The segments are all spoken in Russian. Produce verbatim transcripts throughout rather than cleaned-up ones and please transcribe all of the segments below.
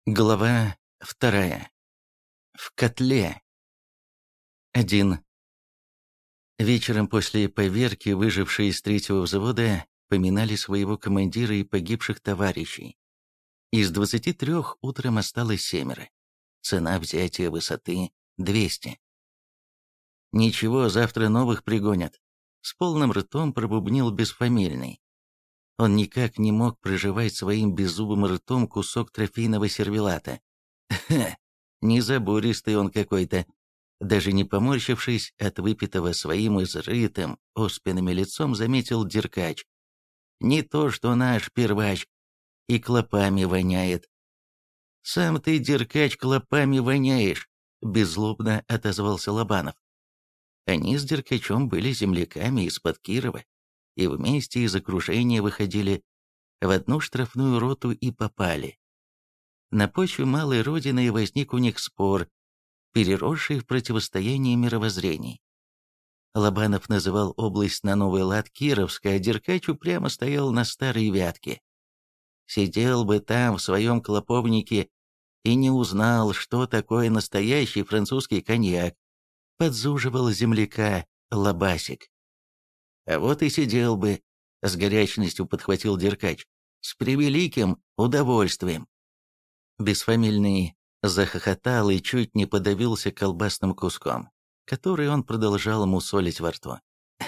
Глава вторая. В котле. Один. Вечером после поверки выжившие из третьего взвода поминали своего командира и погибших товарищей. Из двадцати трех утром осталось семеро. Цена взятия высоты — двести. «Ничего, завтра новых пригонят», — с полным ртом пробубнил бесфамильный. Он никак не мог прожевать своим беззубым ртом кусок трофейного сервелата. Ха, незабористый он какой-то. Даже не поморщившись от выпитого своим изрытым оспинами лицом, заметил Деркач. Не то что наш первач, и клопами воняет. «Сам ты, Деркач, клопами воняешь», — беззлобно отозвался Лобанов. Они с Деркачом были земляками из-под Кирова, и вместе из окружения выходили в одну штрафную роту и попали. На почве малой родины возник у них спор, переросший в противостояние мировоззрений. Лобанов называл область на новый лад Кировской, а Деркач упрямо стоял на старой Вятке. Сидел бы там в своем клоповнике и не узнал, что такое настоящий французский коньяк, подзуживал земляка Лобасик. А вот и сидел бы, с горячностью подхватил Деркач, с превеликим удовольствием. Бесфамильный захохотал и чуть не подавился колбасным куском, который он продолжал мусолить во рту.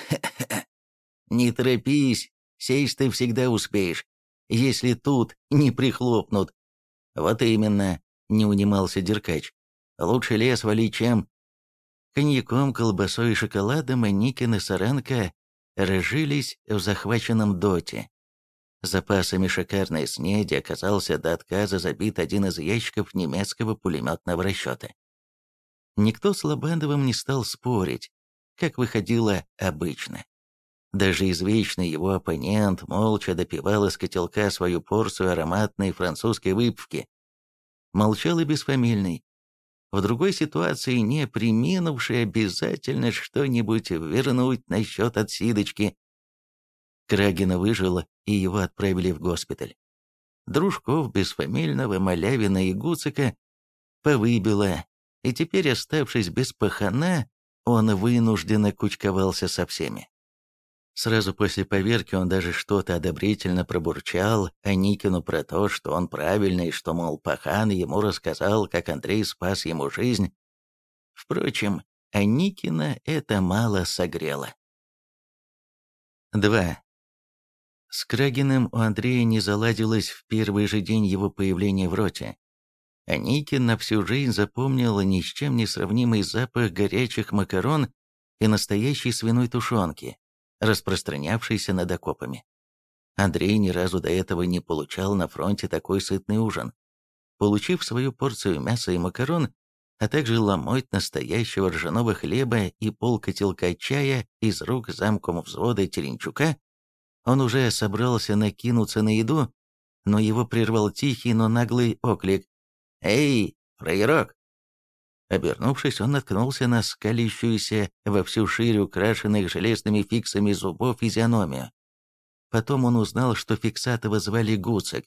«Не торопись, сесть ты всегда успеешь, если тут не прихлопнут». «Вот именно», — не унимался Деркач, — «лучше лес вали, чем...» Коньяком, колбасой и шоколадом Аникин и Саренко разжились в захваченном доте. Запасами шикарной снеди оказался до отказа забит один из ящиков немецкого пулеметного расчета. Никто с Лобановым не стал спорить, как выходило обычно. Даже извечный его оппонент молча допивал из котелка свою порцию ароматной французской выпивки. Молчал и бесфамильный. В другой ситуации не преминувший обязательно что-нибудь вернуть насчет отсидочки. Крагина выжила, и его отправили в госпиталь. Дружков, Бесфамильного, Малявина и Гуцика повыбило, и теперь, оставшись без пахана, он вынужденно кучковался со всеми. Сразу после поверки он даже что-то одобрительно пробурчал Аникину про то, что он правильный, что, мол, пахан ему рассказал, как Андрей спас ему жизнь. Впрочем, Аникина это мало согрело. два. С Крагиным у Андрея не заладилось в первый же день его появления в роте. Аникин на всю жизнь запомнил ни с чем не сравнимый запах горячих макарон и настоящей свиной тушенки, распространявшийся над окопами. Андрей ни разу до этого не получал на фронте такой сытный ужин. Получив свою порцию мяса и макарон, а также ломоть настоящего ржаного хлеба и полкотелка чая из рук замком взвода Теренчука, он уже собрался накинуться на еду, но его прервал тихий, но наглый оклик: «Эй, фраерок!» Обернувшись, он наткнулся на скалящуюся во всю ширь украшенных железными фиксами зубов физиономию. Потом он узнал, что Фиксатова звали Гуцик.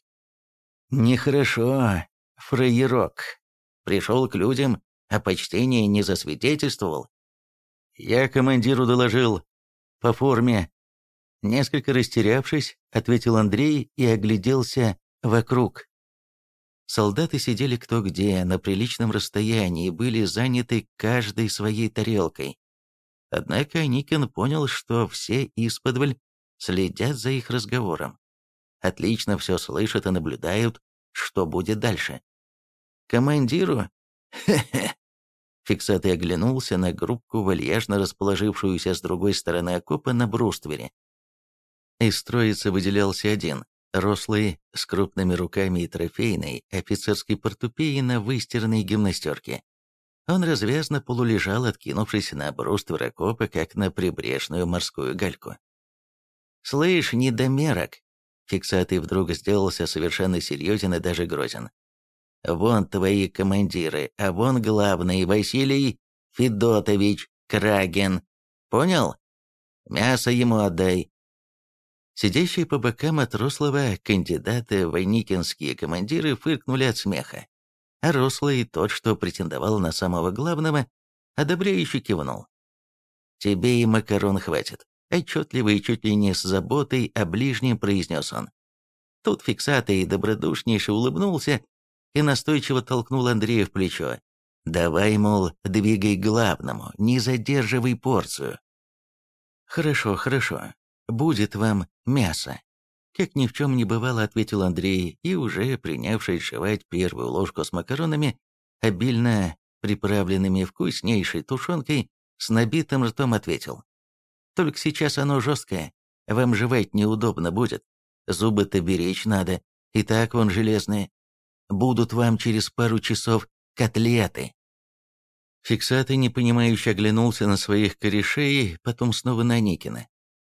«Нехорошо, фраерок. Пришел к людям, а почтение не засвидетельствовал. Я командиру доложил. По форме». Несколько растерявшись, ответил Андрей и огляделся вокруг. Солдаты сидели кто где, на приличном расстоянии, и были заняты каждой своей тарелкой. Однако Аникин понял, что все исподволь следят за их разговором. Отлично все слышат и наблюдают, что будет дальше. «Командиру? Хе-хе!» Фиксатый оглянулся на группку, вальяжно расположившуюся с другой стороны окопа на бруствере. Из троицы выделялся один, рослый, с крупными руками и трофейной офицерской портупеей на выстиранной гимнастерке. Он развязно полулежал, откинувшись на бруствер окопа, как на прибрежную морскую гальку. «Слышь, недомерок!» Фиксатый вдруг сделался совершенно серьезен и даже грозен. «Вон твои командиры, а вон главный Василий Федотович Крагин. Понял? Мясо ему отдай». Сидящие по бокам от рослого кандидата в аникинские командиры фыркнули от смеха. а рослый, тот, что претендовал на самого главного, одобряюще кивнул. «Тебе и макарон хватит», — отчетливо и чуть ли не с заботой о ближнем произнес он. Тут фиксатый добродушнейше улыбнулся и настойчиво толкнул Андрея в плечо. «Давай, мол, двигай к главному, не задерживай порцию». «Хорошо, хорошо, будет вам мясо», — как ни в чем не бывало, ответил Андрей, и уже принявший жевать первую ложку с макаронами, обильно приправленными вкуснейшей тушенкой, с набитым ртом ответил. «Только сейчас оно жесткое, вам жевать неудобно будет. Зубы-то беречь надо, и так вон железные. Будут вам через пару часов котлеты». Фиксатый непонимающе оглянулся на своих корешей, потом снова на Никина.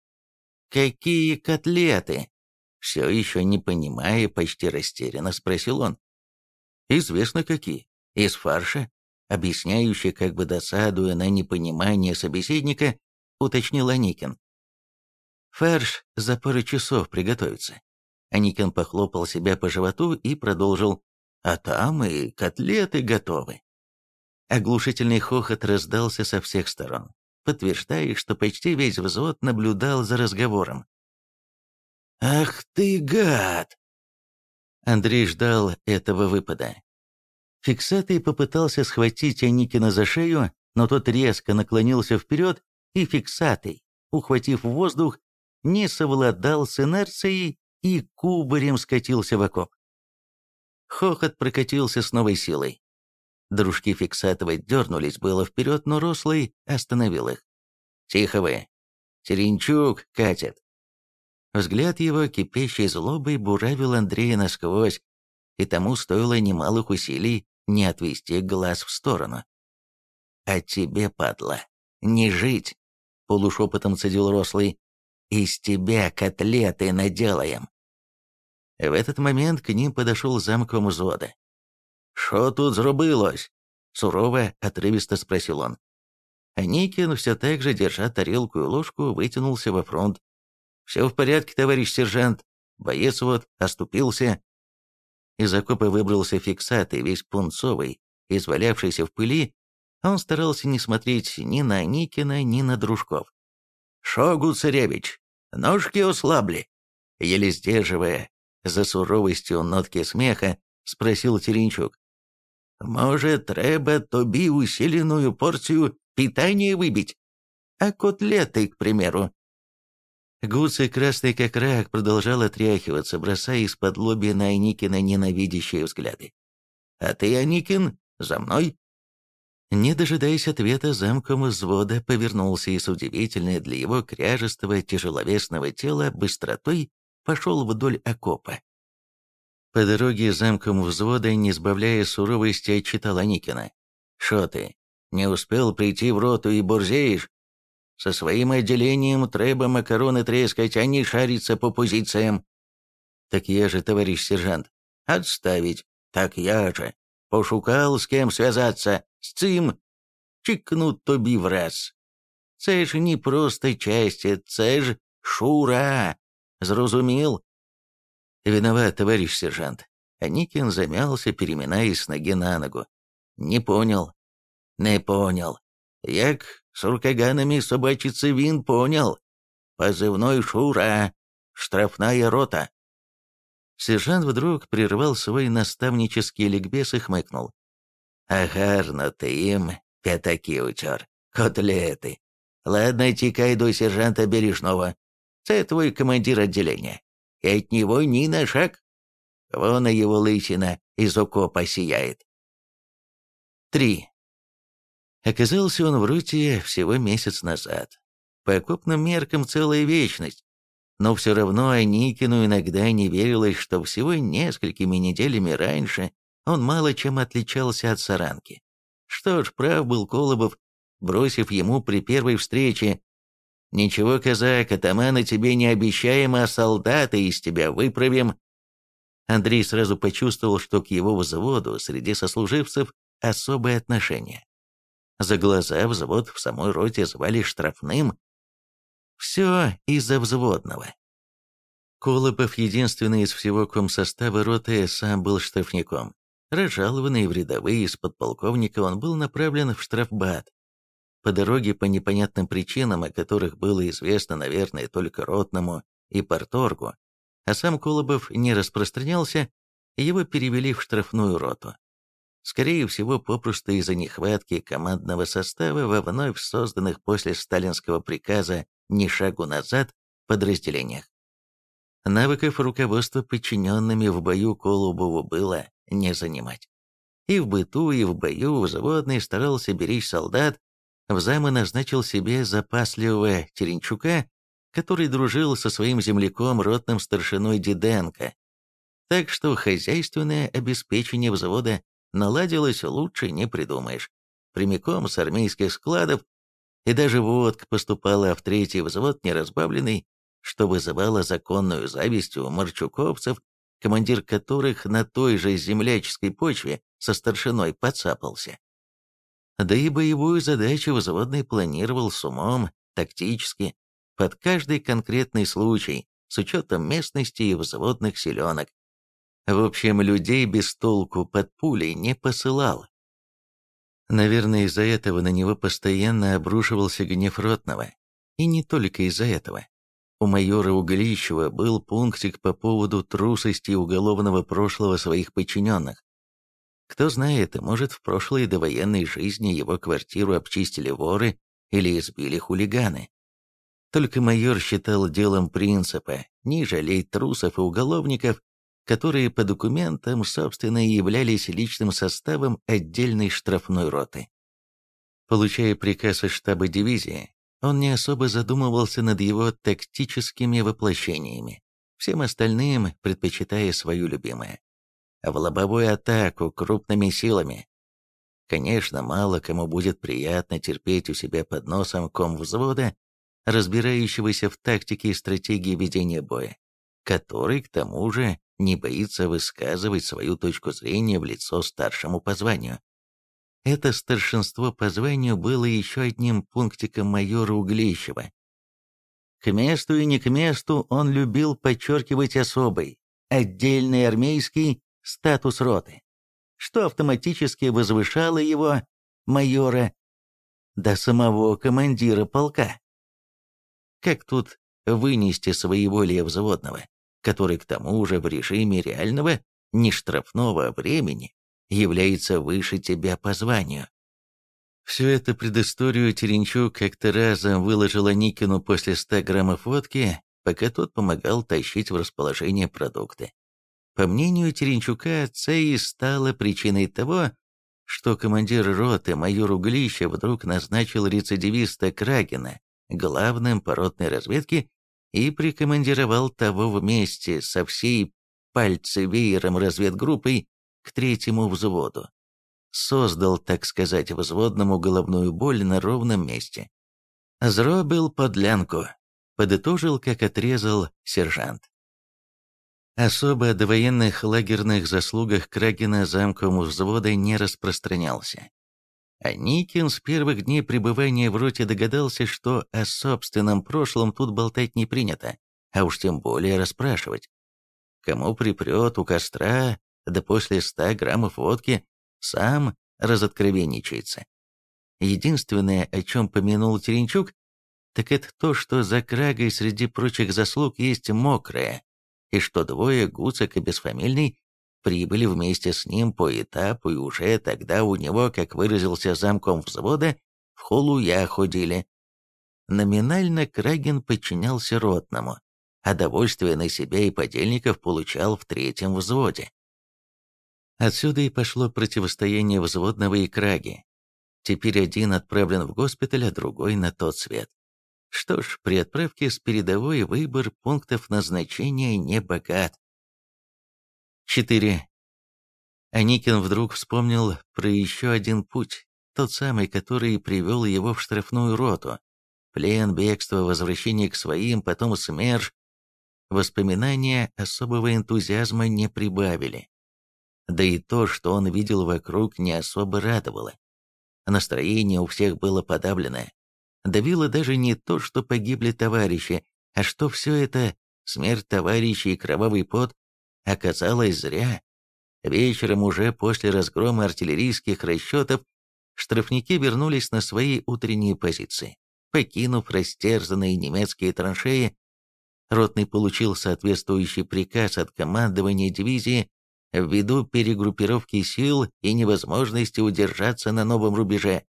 «Какие котлеты?» Все еще не понимая, почти растерянно спросил он. «Известно какие. Из фарша», объясняющий, как бы досадуя на непонимание собеседника, уточнил Аникин. «Фарш за пару часов приготовится». Аникин похлопал себя по животу и продолжил. «А там и котлеты готовы». Оглушительный хохот раздался со всех сторон, подтверждая, что почти весь взвод наблюдал за разговором. «Ах ты, гад!» Андрей ждал этого выпада. Фиксатый попытался схватить Аникина за шею, но тот резко наклонился вперед, и фиксатый, ухватив воздух, не совладал с инерцией и кубарем скатился в окоп. Хохот прокатился с новой силой. Дружки Фиксатова дернулись было вперед, но рослый остановил их. «Тихо вы! Теренчук катит!» Взгляд его, кипящей злобой, буравил Андрея насквозь, и тому стоило немалых усилий не отвести глаз в сторону. «А тебе, падла, не жить!» — полушепотом цедил рослый. «Из тебя котлеты наделаем!» В этот момент к ним подошел замком взвода. «Шо тут зробилось?» — сурово, отрывисто спросил он. Аникин, все так же, держа тарелку и ложку, вытянулся во фронт. «Все в порядке, товарищ сержант. Боец вот оступился». Из окопа выбрался фиксатый, весь пунцовый, извалявшийся в пыли. Он старался не смотреть ни на Аникина, ни на дружков. «Шо, Гуцаревич, ножки ослабли?» Еле сдерживая за суровостью нотки смеха, спросил Теренчук. «Може, треба тобі усиленную порцию питания выбить? А котлеты, к примеру?» Гуцай, красный как рак, продолжал отряхиваться, бросая из-под лобья на Аникина ненавидящие взгляды. «А ты, Аникин, за мной?» Не дожидаясь ответа, замком взвода повернулся и с удивительной для его кряжестого тяжеловесного тела быстротой пошел вдоль окопа. По дороге замком взвода, не сбавляя суровости, отчитал Аникина. «Шо ты, не успел прийти в роту и борзеешь? Со своим отделением треба макароны трескать, а не шариться по позициям». «Так я же, товарищ сержант». «Отставить. Так я же. Пошукал, с кем зв'язатися. З цим. Чикнуть тобі враз. Це ж не просто части, це ж шура. Зрозумів?» «Виноват, товарищ сержант». Аникин замялся, переминаясь с ноги на ногу. «Не понял». «Не понял. Як с уркаганами собачиться він понял. Позывной Шура. Штрафная рота». Сержант вдруг прервал свой наставнический ликбез и хмыкнул. «А гарно ты им пятаки утер. Котлеты. Ладно, тікай до сержанта Бережного. Це твой командир отделения. И от него ни на шаг. Вон и его лысина из окопа сияет». Три. Оказался он в роте всего месяц назад. По окопным меркам целая вечность. Но все равно Аникину иногда не верилось, что всего несколькими неделями раньше он мало чем отличался от Саранки. Что ж, прав был Колобов, бросив ему при первой встрече: «Ничего, казак, атамана тебе не обещаем, а солдата из тебя выправим». Андрей сразу почувствовал, что к его взводу среди сослуживцев особое отношение. За глаза взвод в самой роте звали штрафным. Все из-за взводного. Колобов, единственный из всего комсостава роты, сам был штрафником. Разжалованный в рядовые из подполковника, он был направлен в штрафбат. По дороге по непонятным причинам, о которых было известно, наверное, только ротному и парторгу, а сам Колобов не распространялся, его перевели в штрафную роту. Скорее всего, попросту из-за нехватки командного состава во вновь созданных после сталинского приказа «ни шагу назад» подразделениях. Навыков руководства подчиненными в бою Колобову было не занимать. И в быту, и в бою взводный старался беречь солдат, в замы назначил себе запасливого Теренчука, который дружил со своим земляком ротным старшиной Диденко. Так что хозяйственное обеспечение взвода наладилось лучше не придумаешь. Прямиком с армейских складов, и даже водка поступала в третий взвод неразбавленный, что вызывало законную зависть у марчуковцев, командир которых на той же земляческой почве со старшиной подцапался. Да и боевую задачу взводный планировал с умом, тактически, под каждый конкретный случай, с учетом местности и взводных селенок. В общем, людей без толку под пулей не посылал. Наверное, из-за этого на него постоянно обрушивался гнев ротного. И не только из-за этого. У майора Углищева был пунктик по поводу трусости уголовного прошлого своих подчиненных. Кто знает, может, в прошлой довоенной жизни его квартиру обчистили воры или избили хулиганы. Только майор считал делом принципа не жалеть трусов и уголовников, которые по документам, собственно, и являлись личным составом отдельной штрафной роты. Получая приказ из штаба дивизии, он не особо задумывался над его тактическими воплощениями, всем остальным предпочитая свою любимое – в лобовую атаку крупными силами. Конечно, мало кому будет приятно терпеть у себя под носом комвзвода, разбирающегося в тактике и стратегии ведения боя, который, к тому же, не боится высказывать свою точку зрения в лицо старшему по званию. Это старшинство по званию было еще одним пунктиком майора Углищева. К месту и не к месту он любил подчеркивать особый, отдельный армейский статус роты, что автоматически возвышало его, майора, до самого командира полка. Как тут вынести своеволие взводного, который к тому же в режиме реального, не штрафного времени, является выше тебя по званию? Всю эту предысторию Теренчук как-то разом выложил Аникину после ста граммов водки, пока тот помогал тащить в расположение продукты. По мнению Теренчука, отца и стало причиной того, что командир роты майор Углищев вдруг назначил рецидивиста Крагина главным по ротной разведке и прикомандировал того вместе со всей пальцевеером разведгруппой к третьему взводу. Создал, так сказать, взводному головную боль на ровном месте. «Зробил подлянку», — подытожил, как отрезал сержант. Особо о довоенных лагерных заслугах Крагина замком взвода не распространялся. Аникин с первых дней пребывания в роте догадался, что о собственном прошлом тут болтать не принято, а уж тем более расспрашивать. Кому припрет у костра, да после ста граммов водки, сам разоткровенничается. Единственное, о чем помянул Теренчук, так это то, что за Крагой среди прочих заслуг есть мокрая, и что двое, Гуцак и Бесфамильный, прибыли вместе с ним по этапу, и уже тогда у него, как выразился замком взвода, в холуя ходили. Номинально Крагин подчинялся ротному, а довольствие на себя и подельников получал в третьем взводе. Отсюда и пошло противостояние взводного и Краги. Теперь один отправлен в госпиталь, а другой на тот свет. Что ж, при отправке с передовой выбор пунктов назначения не богат. четыре. Аникин вдруг вспомнил про еще один путь, тот самый, который привел его в штрафную роту. Плен, бегство, возвращение к своим, потом СМЕРШ. Воспоминания особого энтузиазма не прибавили. Да и то, что он видел вокруг, не особо радовало. Настроение у всех было подавленное. Давило даже не то, что погибли товарищи, а что все это, смерть товарищей и кровавый пот, оказалось зря. Вечером, уже после разгрома артиллерийских расчетов, штрафники вернулись на свои утренние позиции. Покинув растерзанные немецкие траншеи, ротный получил соответствующий приказ от командования дивизии ввиду перегруппировки сил и невозможности удержаться на новом рубеже.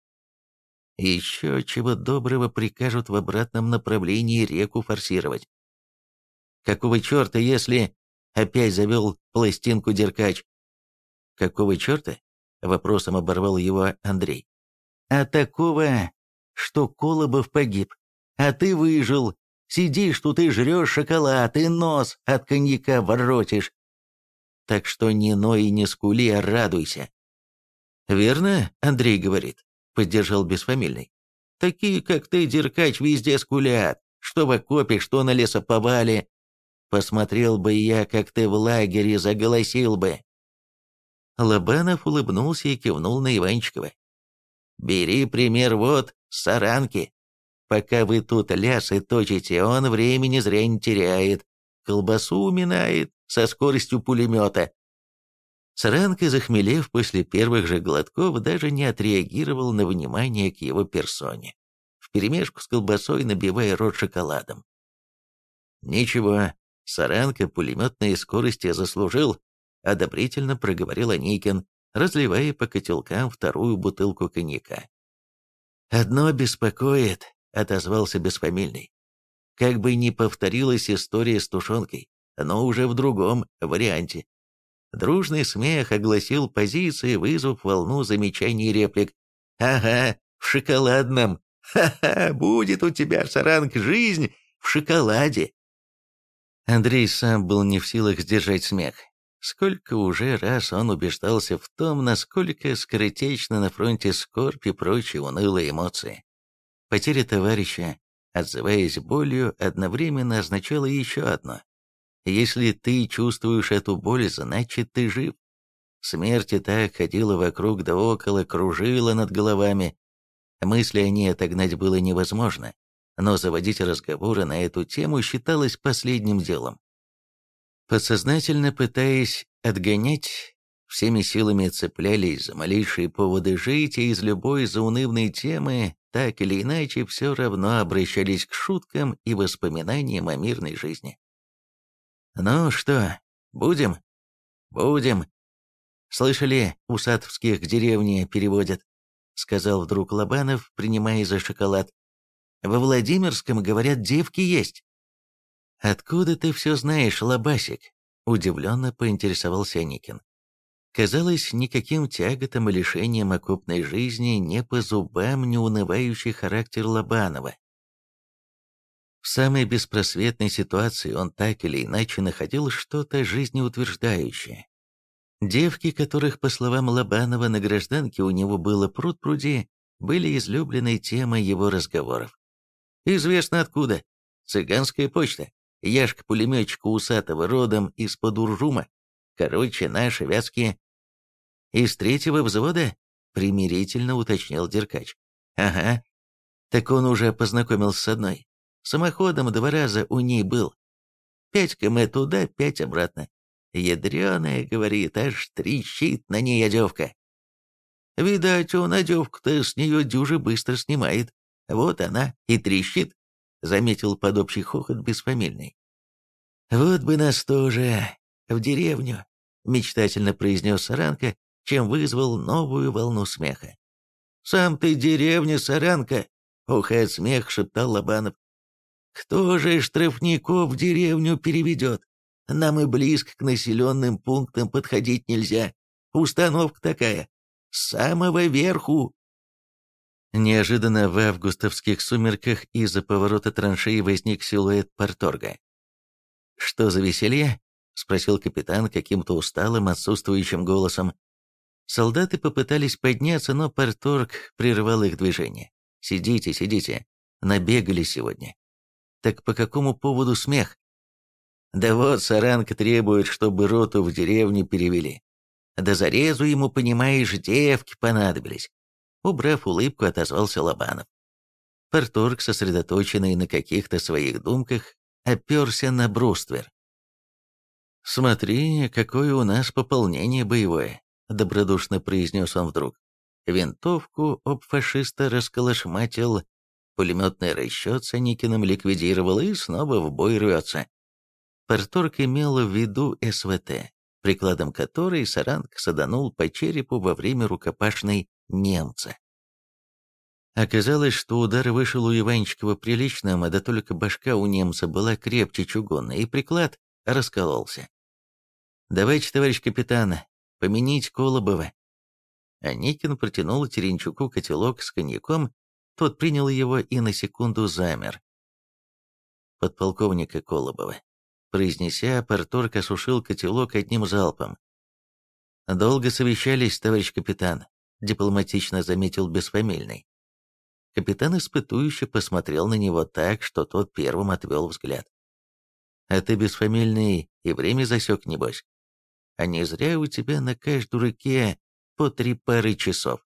Еще чего доброго прикажут в обратном направлении реку форсировать. Какого черта, если... Опять завел пластинку Деркач. Какого черта? Вопросом оборвал его Андрей. А такого, что Колобов погиб, а ты выжил. Сидишь тут и жрешь шоколад, и нос от коньяка воротишь. Так что не ной и не скули, а радуйся. Верно, Андрей говорит, поддержал бесфамильный. Такие, как ты, Деркач, везде скулят, что в окопе, что на лесоповале. Посмотрел бы я, как ты в лагере заголосил бы. Лобанов улыбнулся и кивнул на Иванчикова. Бери пример вот с Саранки. Пока вы тут лясы точите, он времени зря не теряет. Колбасу уминает со скоростью пулемета. Саранка, захмелев после первых же глотков, даже не отреагировал на внимание к его персоне, вперемешку с колбасой набивая рот шоколадом. «Ничего, Саранка пулеметные скорости заслужил», — одобрительно проговорил Аникин, разливая по котелкам вторую бутылку коньяка. «Одно беспокоит», — отозвался бесфамильный. «Как бы ни повторилась история с тушенкой, но уже в другом варианте». Дружный смех огласил позиции, вызвав волну замечаний и реплик. «Ага, в шоколадном! Ха-ха, будет у тебя, Саранг, жизнь в шоколаде!» Андрей сам был не в силах сдержать смех. Сколько уже раз он убеждался в том, насколько скоротечно на фронте скорбь и прочие унылые эмоции. Потеря товарища, отзываясь болью, одновременно означала еще одно. Если ты чувствуешь эту боль, значит ты жив. Смерть и так ходила вокруг да около, кружила над головами. Мысли о ней отогнать было невозможно, но заводить разговоры на эту тему считалось последним делом. Подсознательно пытаясь отгонять, всеми силами цеплялись за малейшие поводы жить, и из любой заунывной темы, так или иначе, все равно обращались к шуткам и воспоминаниям о мирной жизни. «Ну что, будем?» «Будем. Слышали, у Сатовских к деревне переводят», — сказал вдруг Лобанов, принимая за шоколад. «Во Владимирском, говорят, девки есть». «Откуда ты все знаешь, Лобасик?» — удивленно поинтересовался Аникин. Казалось, никаким тяготам и лишениям окопной жизни не по зубам неунывающий характер Лобанова. В самой беспросветной ситуации он так или иначе находил что-то жизнеутверждающее. Девки, которых, по словам Лобанова, на гражданке у него было пруд-пруди, были излюбленной темой его разговоров. Известно откуда. Цыганская почта. Яшка-пулеметчика усатого, родом из-под Уржума. Короче, наши вятские. Из третьего взвода? Примирительно уточнил Деркач. Ага. Так он уже познакомился с одной. Самоходом два раза у ней был. Пять километров туда, пять обратно. Ядреная, говорит, аж трещит на ней одевка. Видать, он одевку-то с нее дюже быстро снимает. Вот она и трещит, заметил под общий хохот бесфамильный. Вот бы нас тоже в деревню, мечтательно произнес Саранка, чем вызвал новую волну смеха. Сам ты деревня, Саранка, ухая от смех, шептал Лобанов. Кто же штрафников в деревню переведет? Нам и близко к населенным пунктам подходить нельзя. Установка такая. С самого верху. Неожиданно в августовских сумерках из-за поворота траншеи возник силуэт парторга. «Что за веселье?» — спросил капитан каким-то усталым, отсутствующим голосом. Солдаты попытались подняться, но парторг прервал их движение. «Сидите, сидите. Набегали сегодня». «Так по какому поводу смех?» «Да вот, Саранка требует, чтобы роту в деревню перевели. Да зарезу ему, понимаешь, девки понадобились». Убрав улыбку, отозвался Лобанов. Парторг, сосредоточенный на каких-то своих думках, оперся на бруствер. «Смотри, какое у нас пополнение боевое», — добродушно произнес он вдруг. Винтовку об фашиста расколошматил, пулеметный расчет с Аникиным ликвидировал и снова в бой рвется. Парторг имел в виду СВТ, прикладом которой Саранг саданул по черепу во время рукопашной немца. Оказалось, что удар вышел у Иванчикова приличным, да только башка у немца была крепче чугунной, и приклад раскололся. «Давайте, товарищ капитан, поменить Колобова». Аникин протянул Теренчуку котелок с коньяком, тот принял его и на секунду замер. «Подполковника Колобова». Произнеся, парторг осушил котелок одним залпом. «Долго совещались, товарищ капитан», — дипломатично заметил бесфамильный. Капитан испытующе посмотрел на него так, что тот первым отвел взгляд. «А ты, бесфамильный, и время засек, небось? А не зря у тебя на каждой руке по три пары часов».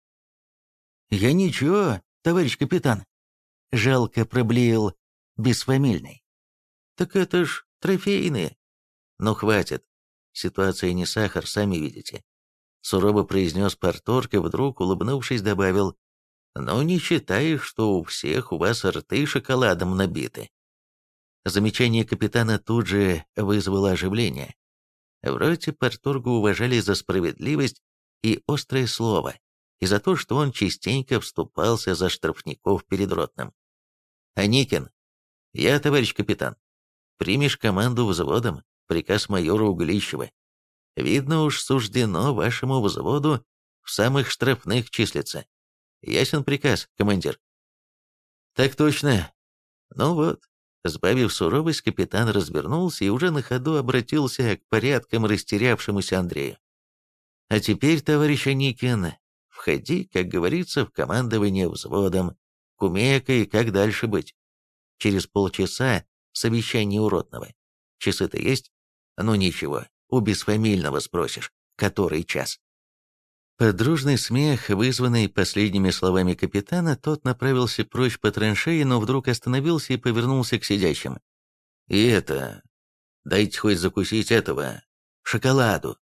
«Я ничего, товарищ капитан», — жалко проблеял бесфамильный. «Так это ж трофейные». «Ну хватит, ситуация не сахар, сами видите», — сурово произнес парторг и вдруг, улыбнувшись, добавил: «Ну, не считаешь, что у всех у вас рты шоколадом набиты». Замечание капитана тут же вызвало оживление. В роте парторга уважали за справедливость и острое слово, и за то, что он частенько вступался за штрафников перед ротным. «Аникин, я, товарищ капитан, примешь команду взводом, приказ майора Углищева. Видно уж суждено вашему взводу в самых штрафных числиться. Ясен приказ, командир?» «Так точно. Ну вот». Сбавив суровость, капитан развернулся и уже на ходу обратился к порядком растерявшемуся Андрею. «А теперь, товарищ Аникин, входи, как говорится, в командование взводом, кумекай, как дальше быть. Через полчаса совещание у ротного. Часы-то есть? Ну ничего, у бесфамильного спросишь, который час». Под дружный смех, вызванный последними словами капитана, тот направился прочь по траншеи, но вдруг остановился и повернулся к сидящим. «И это... дайте хоть закусить этого... шоколаду».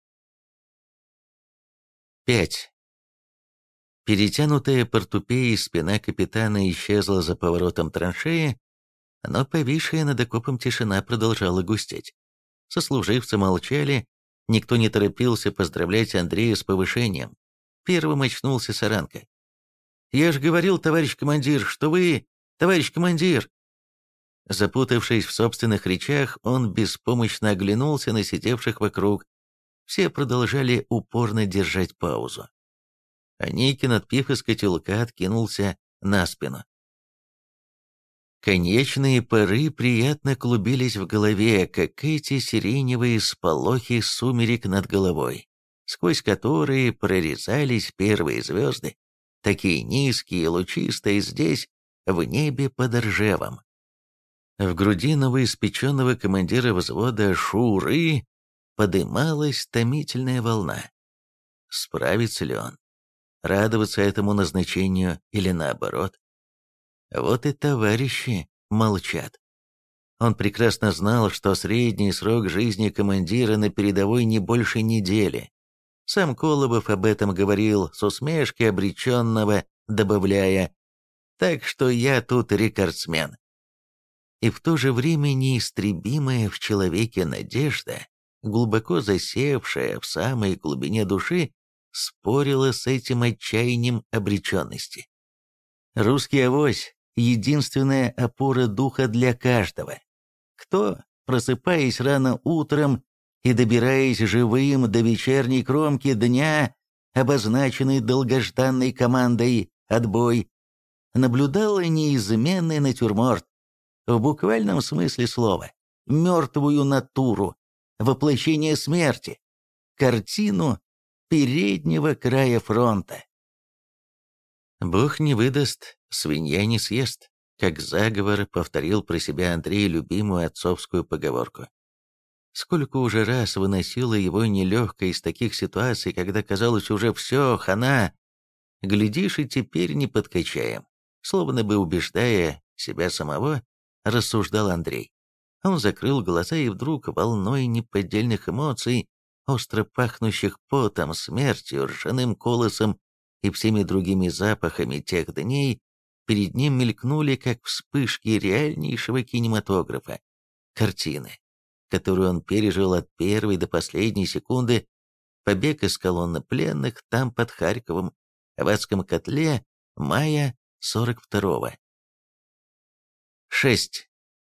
пять. Перетянутая портупеей спина капитана исчезла за поворотом траншеи, но повисшая над окопом тишина продолжала густеть. Сослуживцы молчали, никто не торопился поздравлять Андрея с повышением. Первым очнулся Саранка. «Я же говорил, товарищ командир, что вы... товарищ командир!» Запутавшись в собственных речах, он беспомощно оглянулся на сидевших вокруг. Все продолжали упорно держать паузу. Аникин, отпив из котелка, откинулся на спину. Конечные пары приятно клубились в голове, как эти сиреневые сполохи сумерек над головой, сквозь которые прорезались первые звезды, такие низкие и лучистые здесь, в небе под Ржевом. В груди новоиспеченного командира взвода Шуры подымалась томительная волна. Справится ли он? Радоваться этому назначению или наоборот? Вот и товарищи молчат. Он прекрасно знал, что средний срок жизни командира на передовой не больше недели. Сам Колобов об этом говорил с усмешкой обреченного, добавляя: «Так что я тут рекордсмен». И в то же время неистребимая в человеке надежда, глубоко засевшая в самой глубине души, спорила с этим отчаянием обреченности. Русский авось — единственная опора духа для каждого. Кто, просыпаясь рано утром и добираясь живым до вечерней кромки дня, обозначенной долгожданной командой «Отбой», наблюдал неизменный натюрморт, в буквальном смысле слова, мертвую натуру, воплощение смерти, картину переднего края фронта. «Бог не выдаст, свинья не съест», как заговор повторил про себя Андрей любимую отцовскую поговорку. Сколько уже раз выносило его нелегко из таких ситуаций, когда казалось уже все, хана. Глядишь, и теперь не подкачаем. Словно бы убеждая себя самого, рассуждал Андрей. Он закрыл глаза, и вдруг волной неподдельных эмоций, остро пахнущих потом, смертью, ржаным колосом и всеми другими запахами тех дней, перед ним мелькнули, как вспышки реальнейшего кинематографа, картины, которую он пережил от первой до последней секунды: побег из колонны пленных там под Харьковом, в адском котле, мая сорок второго. шесть.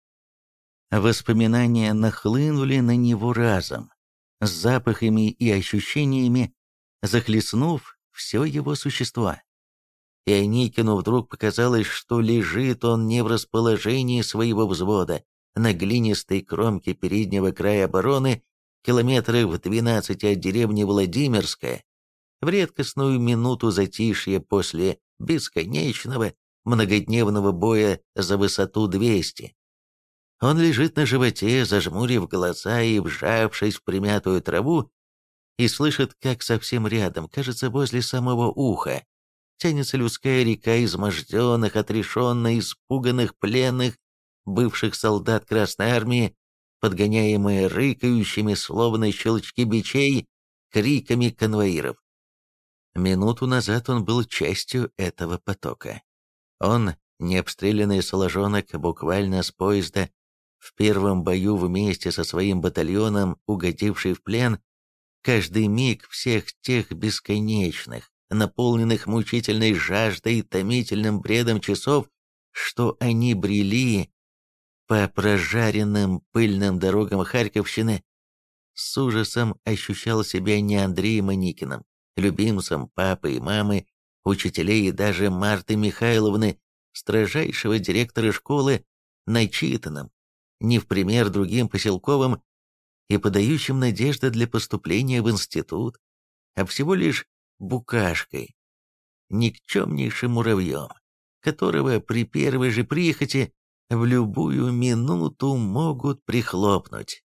Воспоминания нахлынули на него разом, с запахами и ощущениями, захлестнув все его существо. И Аникину вдруг показалось, что лежит он не в расположении своего взвода, на глинистой кромке переднего края обороны, километрах в двенадцати от деревни Владимирская, в редкостную минуту затишья после бесконечного многодневного боя за высоту двести. Он лежит на животе, зажмурив глаза и вжавшись в примятую траву, и слышит, как совсем рядом, кажется, возле самого уха, тянется людская река изможденных, отрешенно испуганных, пленных, бывших солдат Красной Армии, подгоняемые рыкающими, словно щелчки бичей, криками конвоиров. Минуту назад он был частью этого потока. Он, необстрелянный соложонок, буквально с поезда, в первом бою вместе со своим батальоном, угодивший в плен, каждый миг всех тех бесконечных, наполненных мучительной жаждой и томительным бредом часов, что они брели по прожаренным пыльным дорогам Харьковщины, с ужасом ощущал себя не Андреем Аникиным, любимцем папы и мамы, учителей и даже Марты Михайловны, строжайшего директора школы, начитанным, не в пример другим поселковым и подающим надежды для поступления в институт, а всего лишь букашкой, никчемнейшим муравьем, которого при первой же прихоти в любую минуту могут прихлопнуть.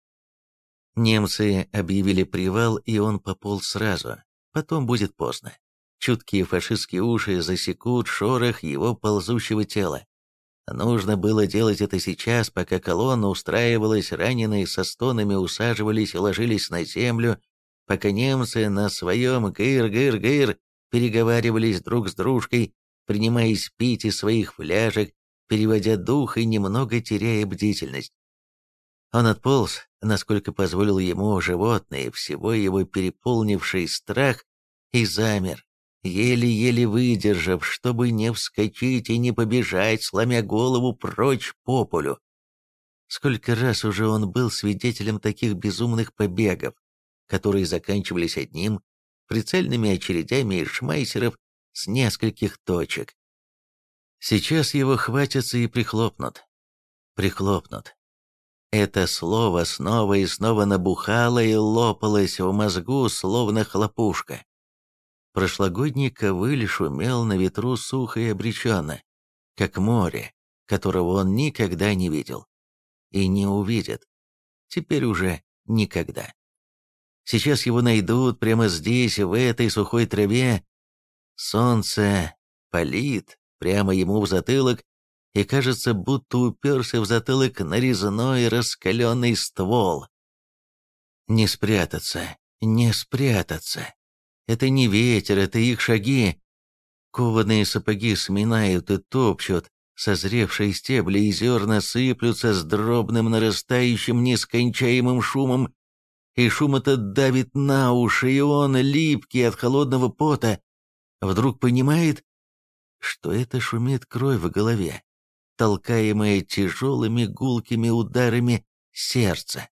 Немцы объявили привал, и он пополз сразу, потом будет поздно. Чуткие фашистские уши засекут шорох его ползущего тела. Нужно было делать это сейчас, пока колонна устраивалась, раненые со стонами усаживались и ложились на землю, пока немцы на своем гыр-гыр-гыр переговаривались друг с дружкой, принимаясь пить из своих фляжек, переводя дух и немного теряя бдительность. Он отполз, насколько позволил ему животное, всего его переполнивший страх, и замер, еле-еле выдержав, чтобы не вскочить и не побежать, сломя голову прочь по полю. Сколько раз уже он был свидетелем таких безумных побегов, которые заканчивались одним, прицельными очередями из шмайсеров с нескольких точек. Сейчас его хватятся и прихлопнут. Прихлопнут. Это слово снова и снова набухало и лопалось в мозгу, словно хлопушка. Прошлогодний ковыль шумел на ветру сухо и обреченно, как море, которого он никогда не видел. И не увидит. Теперь уже никогда. Сейчас его найдут прямо здесь, в этой сухой траве. Солнце палит прямо ему в затылок, и кажется, будто уперся в затылок нарезной раскаленный ствол. Не спрятаться, не спрятаться. Это не ветер, это их шаги. Кованые сапоги сминают и топчут, созревшие стебли и зерна сыплются с дробным нарастающим нескончаемым шумом, и шум этот давит на уши, и он, липкий от холодного пота, вдруг понимает, что это шумит кровь в голове, толкаемая тяжелыми гулкими ударами сердца.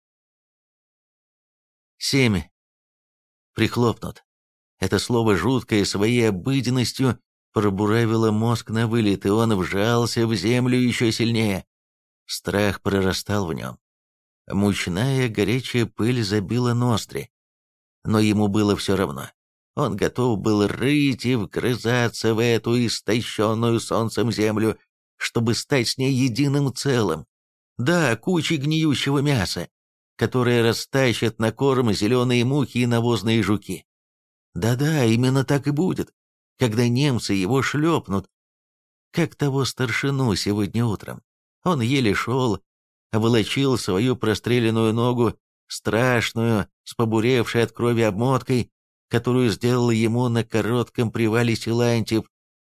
Семь. Прихлопнут. Это слово, жуткое своей обыденностью, пробуравило мозг на вылет, и он вжался в землю еще сильнее. Страх прорастал в нем. Мучная горячая пыль забила ноздри. Но ему было все равно. Он готов был рыть и вгрызаться в эту истощенную солнцем землю, чтобы стать с ней единым целым. Да, кучей гниющего мяса, которое растащат на корм зеленые мухи и навозные жуки. Да-да, именно так и будет, когда немцы его шлепнут. Как того старшину сегодня утром. Он еле шел, волочил свою простреленную ногу, страшную, с побуревшей от крови обмоткой, которую сделал ему на коротком привале Силантьев.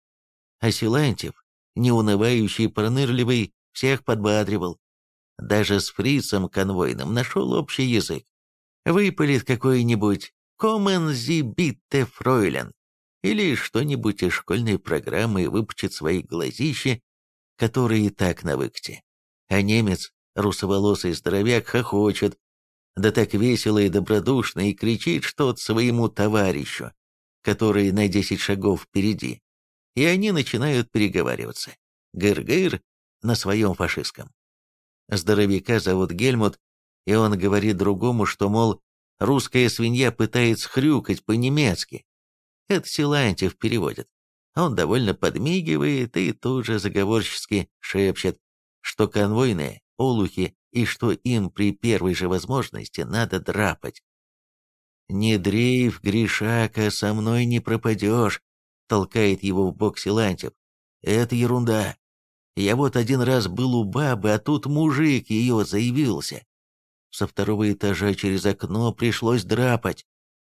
А Силантьев, неунывающий и пронырливый, всех подбадривал. Даже с фрицем конвойным нашел общий язык. Выпалит какой-нибудь «Коммен зи битте фройлен» или что-нибудь из школьной программы и выпучит свои глазищи, которые и так на выкате. А немец, русоволосый здоровяк, хохочет, да так весело и добродушно, и кричит что-то своему товарищу, который на десять шагов впереди. И они начинают переговариваться. Гыр-гыр на своем фашистском. Здоровяка зовут Гельмут, и он говорит другому, что, мол, русская свинья пытается хрюкать по-немецки. Это Силантьев переводит. Он довольно подмигивает и тут же заговорчески шепчет, что конвойные — олухи, и что им при первой же возможности надо драпать. «Не дрейф, Гришака, со мной не пропадешь», — толкает его в бок Силантьев. «Это ерунда. Я вот один раз был у бабы, а тут мужик ее заявился. Со второго этажа через окно пришлось драпать».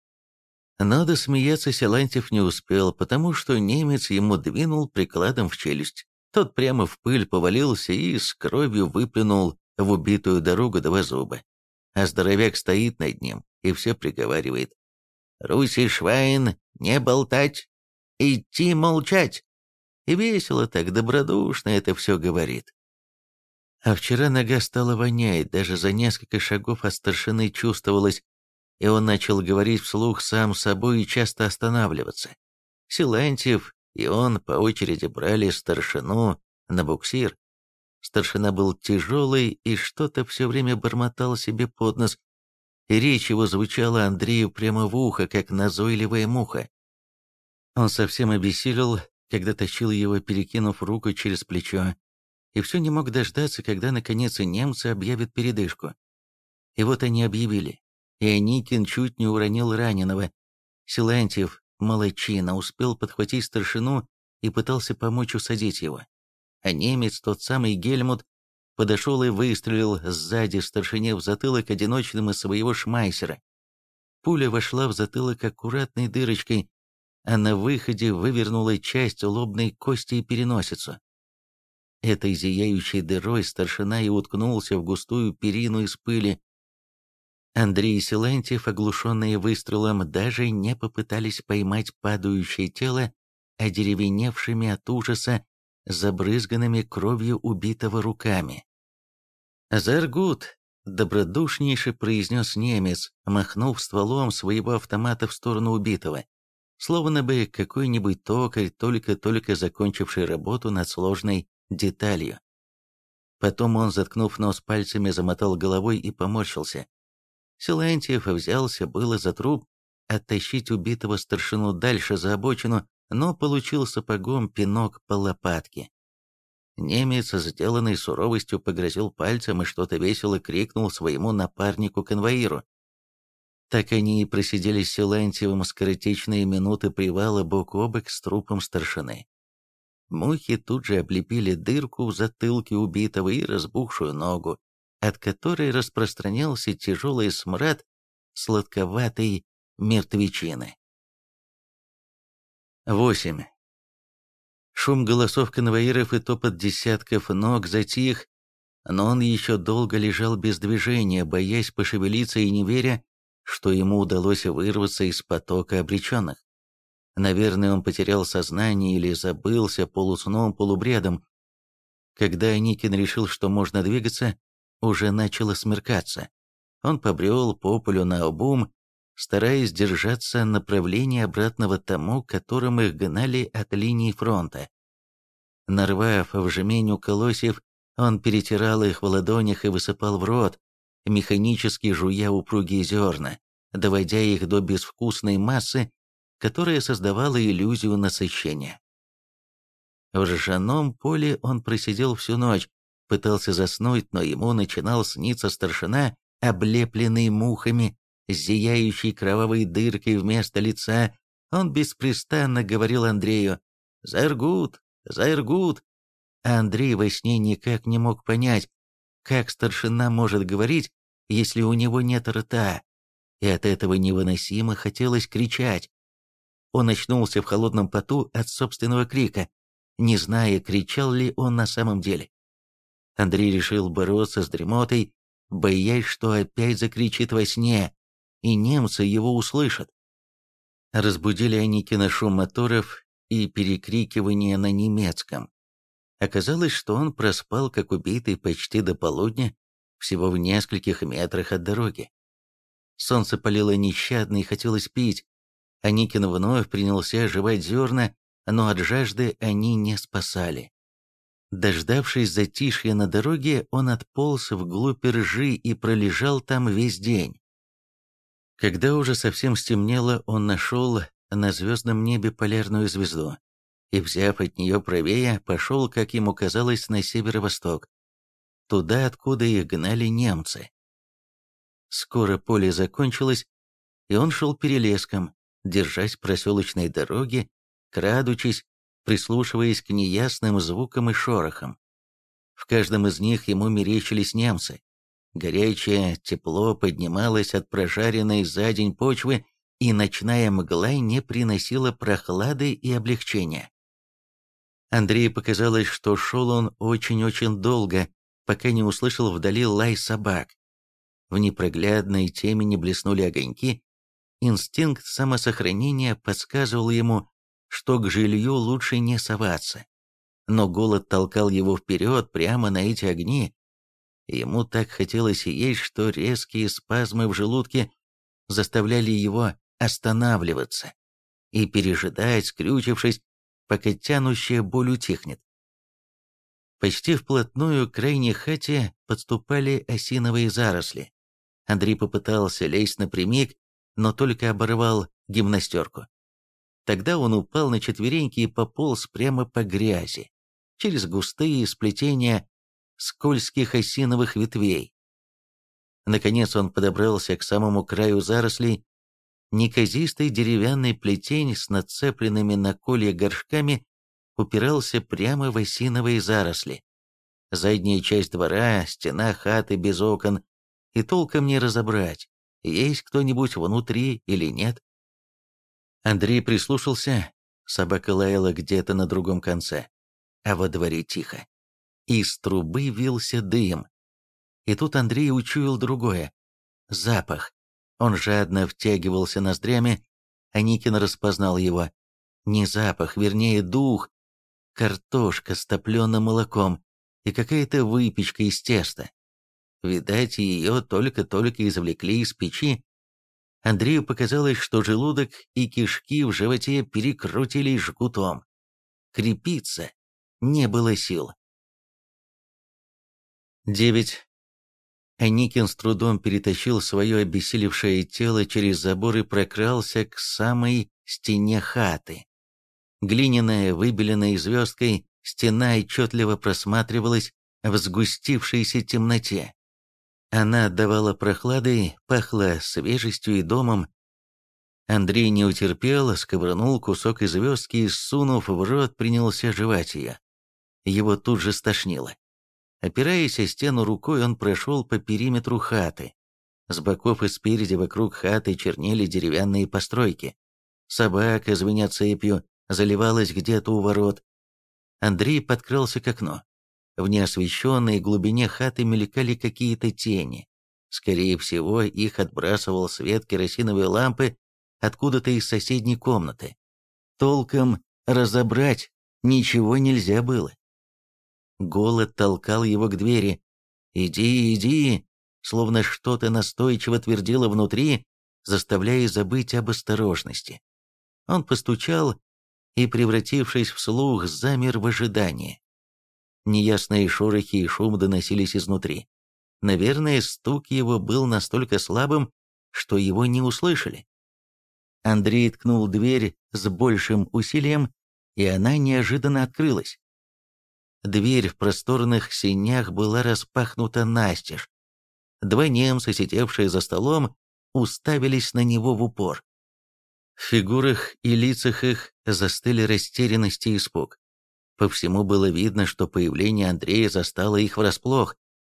Но досмеяться Силантьев не успел, потому что немец ему двинул прикладом в челюсть. Тот прямо в пыль повалился и с кровью выплюнул в убитую дорогу два зуба. А здоровяк стоит над ним и все приговаривает. «Руси Швайн, не болтать, идти молчать!» И весело так, добродушно это все говорит. А вчера нога стала вонять, даже за несколько шагов от старшины чувствовалось, и он начал говорить вслух сам собой и часто останавливаться. Силантьев и он по очереди брали старшину на буксир. Старшина был тяжелый и что-то все время бормотал себе под нос, и речь его звучала Андрею прямо в ухо, как назойливая муха. Он совсем обессилел, когда тащил его, перекинув руку через плечо, и все не мог дождаться, когда наконец и немцы объявят передышку. И вот они объявили, и Аникин чуть не уронил раненого. Силантьев, молодчина, успел подхватить старшину и пытался помочь усадить его. А немец, тот самый Гельмут, подошел и выстрелил сзади старшине в затылок одиночным из своего шмайсера. Пуля вошла в затылок аккуратной дырочкой, а на выходе вывернула часть лобной кости и переносицу. Этой зияющей дырой старшина и уткнулся в густую перину из пыли. Андрей и Силантьев, оглушенные выстрелом, даже не попытались поймать падающее тело одеревеневшими от ужаса, забрызганными кровью убитого руками. «Заргут!» — добродушнейше произнес немец, махнув стволом своего автомата в сторону убитого, словно бы какой-нибудь токарь, только-только закончивший работу над сложной деталью. Потом он, заткнув нос пальцами, замотал головой и поморщился. Силантьев взялся было за труп, оттащить убитого старшину дальше за обочину, но получил сапогом пинок по лопатке. Немец, сделанный суровостью, погрозил пальцем и что-то весело крикнул своему напарнику-конвоиру. Так они и просидели с Силантьевым скоротечные минуты привала бок о бок с трупом старшины. Мухи тут же облепили дырку в затылке убитого и разбухшую ногу, от которой распространялся тяжелый смрад сладковатой мертвечины. восемь. Шум голосов конвоиров и топот десятков ног затих, но он еще долго лежал без движения, боясь пошевелиться и не веря, что ему удалось вырваться из потока обреченных. Наверное, он потерял сознание или забылся полусном, полубредом. Когда Аникин решил, что можно двигаться, уже начало смеркаться. Он побрел по полю наобум, стараясь держаться направления обратного тому, которым их гнали от линии фронта. Нарвав в жменю колосьев, он перетирал их в ладонях и высыпал в рот, механически жуя упругие зерна, доводя их до безвкусной массы, которая создавала иллюзию насыщения. В ржаном поле он просидел всю ночь, пытался заснуть, но ему начинал сниться старшина, облепленный мухами, с зияющей кровавой дыркой вместо лица. Он беспрестанно говорил Андрею «За Иргут! За Иргут!», а Андрей во сне никак не мог понять, как старшина может говорить, если у него нет рта, и от этого невыносимо хотелось кричать. Он очнулся в холодном поту от собственного крика, не зная, кричал ли он на самом деле. Андрей решил бороться с дремотой, боясь, что опять закричит во сне, и немцы его услышат. Разбудили Аникина шум моторов и перекрикивание на немецком. Оказалось, что он проспал, как убитый, почти до полудня, всего в нескольких метрах от дороги. Солнце палило нещадно и хотелось пить. Аникин вновь принялся жевать зерна, но от жажды они не спасали. Дождавшись затишья на дороге, он отполз вглубь ржи и пролежал там весь день. Когда уже совсем стемнело, он нашел на звездном небе полярную звезду и, взяв от нее правее, пошел, как ему казалось, на северо-восток, туда, откуда их гнали немцы. Скоро поле закончилось, и он шел перелеском, держась проселочной дороги, крадучись, прислушиваясь к неясным звукам и шорохам. В каждом из них ему мерещились немцы. Горячее тепло поднималось от прожаренной за день почвы, и ночная мгла не приносила прохлады и облегчения. Андрею показалось, что шел он очень-очень долго, пока не услышал вдали лай собак. В непроглядной темени блеснули огоньки. Инстинкт самосохранения подсказывал ему, что к жилью лучше не соваться. Но голод толкал его вперед, прямо на эти огни. Ему так хотелось есть, что резкие спазмы в желудке заставляли его останавливаться и пережидать, скрючившись, пока тянущая боль утихнет. Почти вплотную к крайней хате подступали осиновые заросли. Андрей попытался лезть напрямик, но только оборвал гимнастерку. Тогда он упал на четвереньки и пополз прямо по грязи, через густые сплетения скользких осиновых ветвей. Наконец он подобрался к самому краю зарослей. Неказистый деревянный плетень с нацепленными на колья горшками упирался прямо в осиновые заросли. Задняя часть двора, стена хаты без окон, и толком не разобрать, есть кто-нибудь внутри или нет. Андрей прислушался, собака лаяла где-то на другом конце, а во дворе тихо. Из трубы вился дым. И тут Андрей учуял другое — запах. Он жадно втягивался ноздрями, а Никин распознал его. Не запах, вернее дух. Картошка с топленым молоком и какая-то выпечка из теста. Видать, ее только-только извлекли из печи. Андрею показалось, что желудок и кишки в животе перекрутились жгутом. Крепиться не было сил. девять. Аникин с трудом перетащил свое обессилевшее тело через забор и прокрался к самой стене хаты. Глиняная, выбеленная звездкой, стена отчетливо просматривалась в сгустившейся темноте. Она отдавала прохладой, пахла свежестью и домом. Андрей не утерпел, сковырнул кусок из звездки и, сунув в рот, принялся жевать ее. Его тут же стошнило. Опираясь о стену рукой, он прошел по периметру хаты. С боков и спереди вокруг хаты чернели деревянные постройки. Собака, звеня цепью, заливалась где-то у ворот. Андрей подкрался к окну. В неосвещенной глубине хаты мелькали какие-то тени. Скорее всего, их отбрасывал свет керосиновой лампы откуда-то из соседней комнаты. Толком разобрать ничего нельзя было. Голод толкал его к двери. «Иди, иди!» Словно что-то настойчиво твердило внутри, заставляя забыть об осторожности. Он постучал и, превратившись в слух, замер в ожидании. Неясные шорохи и шум доносились изнутри. Наверное, стук его был настолько слабым, что его не услышали. Андрей ткнул дверь с большим усилием, и она неожиданно открылась. Дверь в просторных сенях была распахнута настежь. Два немца, сидевшие за столом, уставились на него в упор. В фигурах и лицах их застыли растерянность и испуг. По всему было видно, что появление Андрея застало их врасплох.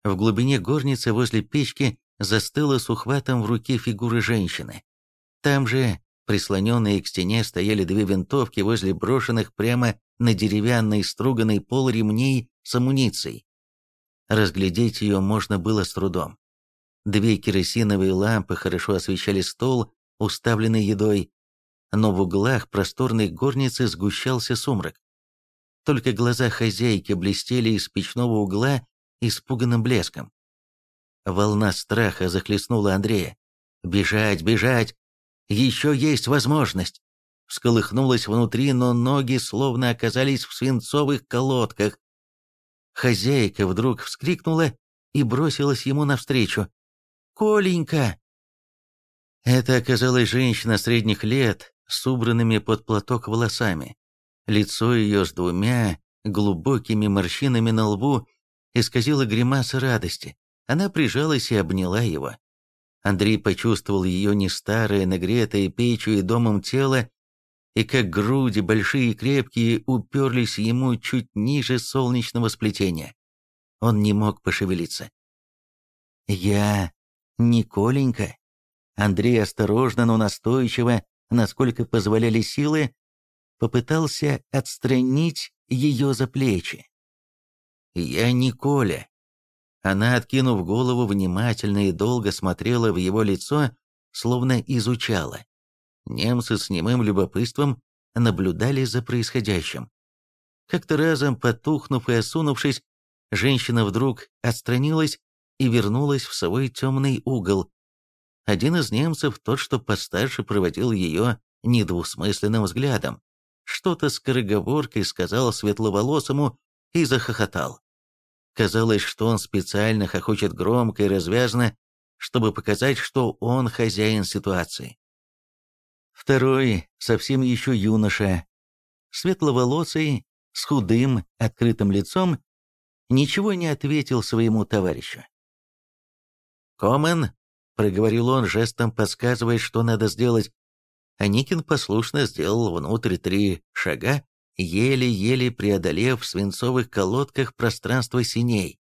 В глубине горницы возле печки застыла с ухватом в руке фигура женщины. Там же, прислоненные к стене, стояли две винтовки возле брошенных прямо на деревянный струганный пол ремней с амуницией. Разглядеть ее можно было с трудом. Две керосиновые лампы хорошо освещали стол, уставленный едой, но в углах просторной горницы сгущался сумрак. Только глаза хозяйки блестели из печного угла испуганным блеском. Волна страха захлестнула Андрея. «Бежать, бежать! Еще есть возможность!» Всколыхнулась внутри, но ноги словно оказались в свинцовых колодках. Хозяйка вдруг вскрикнула и бросилась ему навстречу. «Коленька!» Это оказалась женщина средних лет, с убранными под платок волосами. Лицо ее с двумя глубокими морщинами на лбу исказило гримаса радости. Она прижалась и обняла его. Андрей почувствовал ее не старое, нагретое печью и домом тело, и как груди, большие и крепкие, уперлись ему чуть ниже солнечного сплетения. Он не мог пошевелиться. «Я не Коленька». Андрей осторожно, но настойчиво, насколько позволяли силы, попытался отстранить ее за плечи. «Я не Коля». Она, откинув голову, внимательно и долго смотрела в его лицо, словно изучала. Немцы с немым любопытством наблюдали за происходящим. Как-то разом, потухнув и осунувшись, женщина вдруг отстранилась и вернулась в свой темный угол. Один из немцев, тот, что постарше, проводил ее недвусмысленным взглядом. Что-то скороговоркой сказал светловолосому и захохотал. Казалось, что он специально хохочет громко и развязно, чтобы показать, что он хозяин ситуации. Второй, совсем еще юноша, светловолосый, с худым, открытым лицом, ничего не ответил своему товарищу. «Комен», — проговорил он, жестом подсказывая, что надо сделать. Аникин послушно сделал внутрь три шага, еле-еле преодолев в свинцовых колодках пространство синей.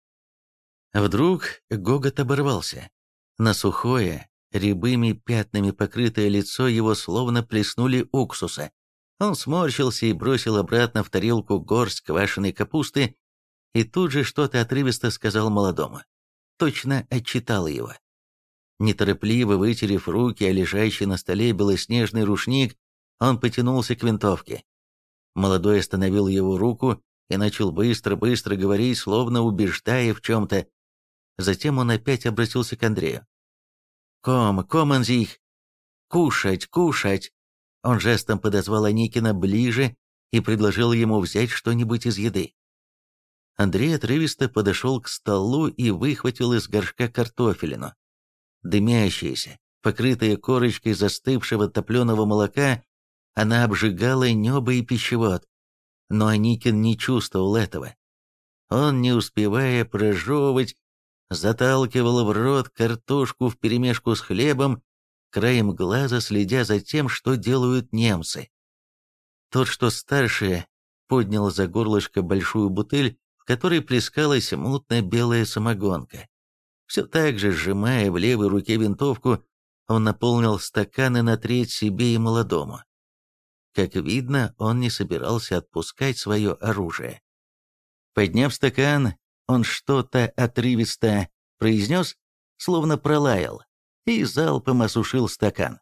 Вдруг гогот оборвался. На сухое, рябыми пятнами покрытое лицо его словно плеснули уксуса. Он сморщился и бросил обратно в тарелку горсть квашеной капусты, и тут же что-то отрывисто сказал молодому. Точно отчитал его. Неторопливо вытерев руки о лежащий на столе белоснежный рушник, он потянулся к винтовке. Молодой остановил его руку и начал быстро-быстро говорить, словно убеждая в чем-то. Затем он опять обратился к Андрею. «Ком, команзих! Кушать, кушать!» Он жестом подозвал Аникина ближе и предложил ему взять что-нибудь из еды. Андрей отрывисто подошел к столу и выхватил из горшка картофелину. Дымящаяся, покрытая корочкой застывшего топленого молока, она обжигала небо и пищевод. Но Аникин не чувствовал этого. Он, не успевая прожевывать, заталкивал в рот картошку вперемешку с хлебом, краем глаза следя за тем, что делают немцы. Тот, что старше, поднял за горлышко большую бутыль, в которой плескалась мутно-белая самогонка. Все так же, сжимая в левой руке винтовку, он наполнил стаканы на треть себе и молодому. Как видно, он не собирался отпускать свое оружие. Подняв стакан, он что-то отрывисто произнес, словно пролаял, и залпом осушил стакан.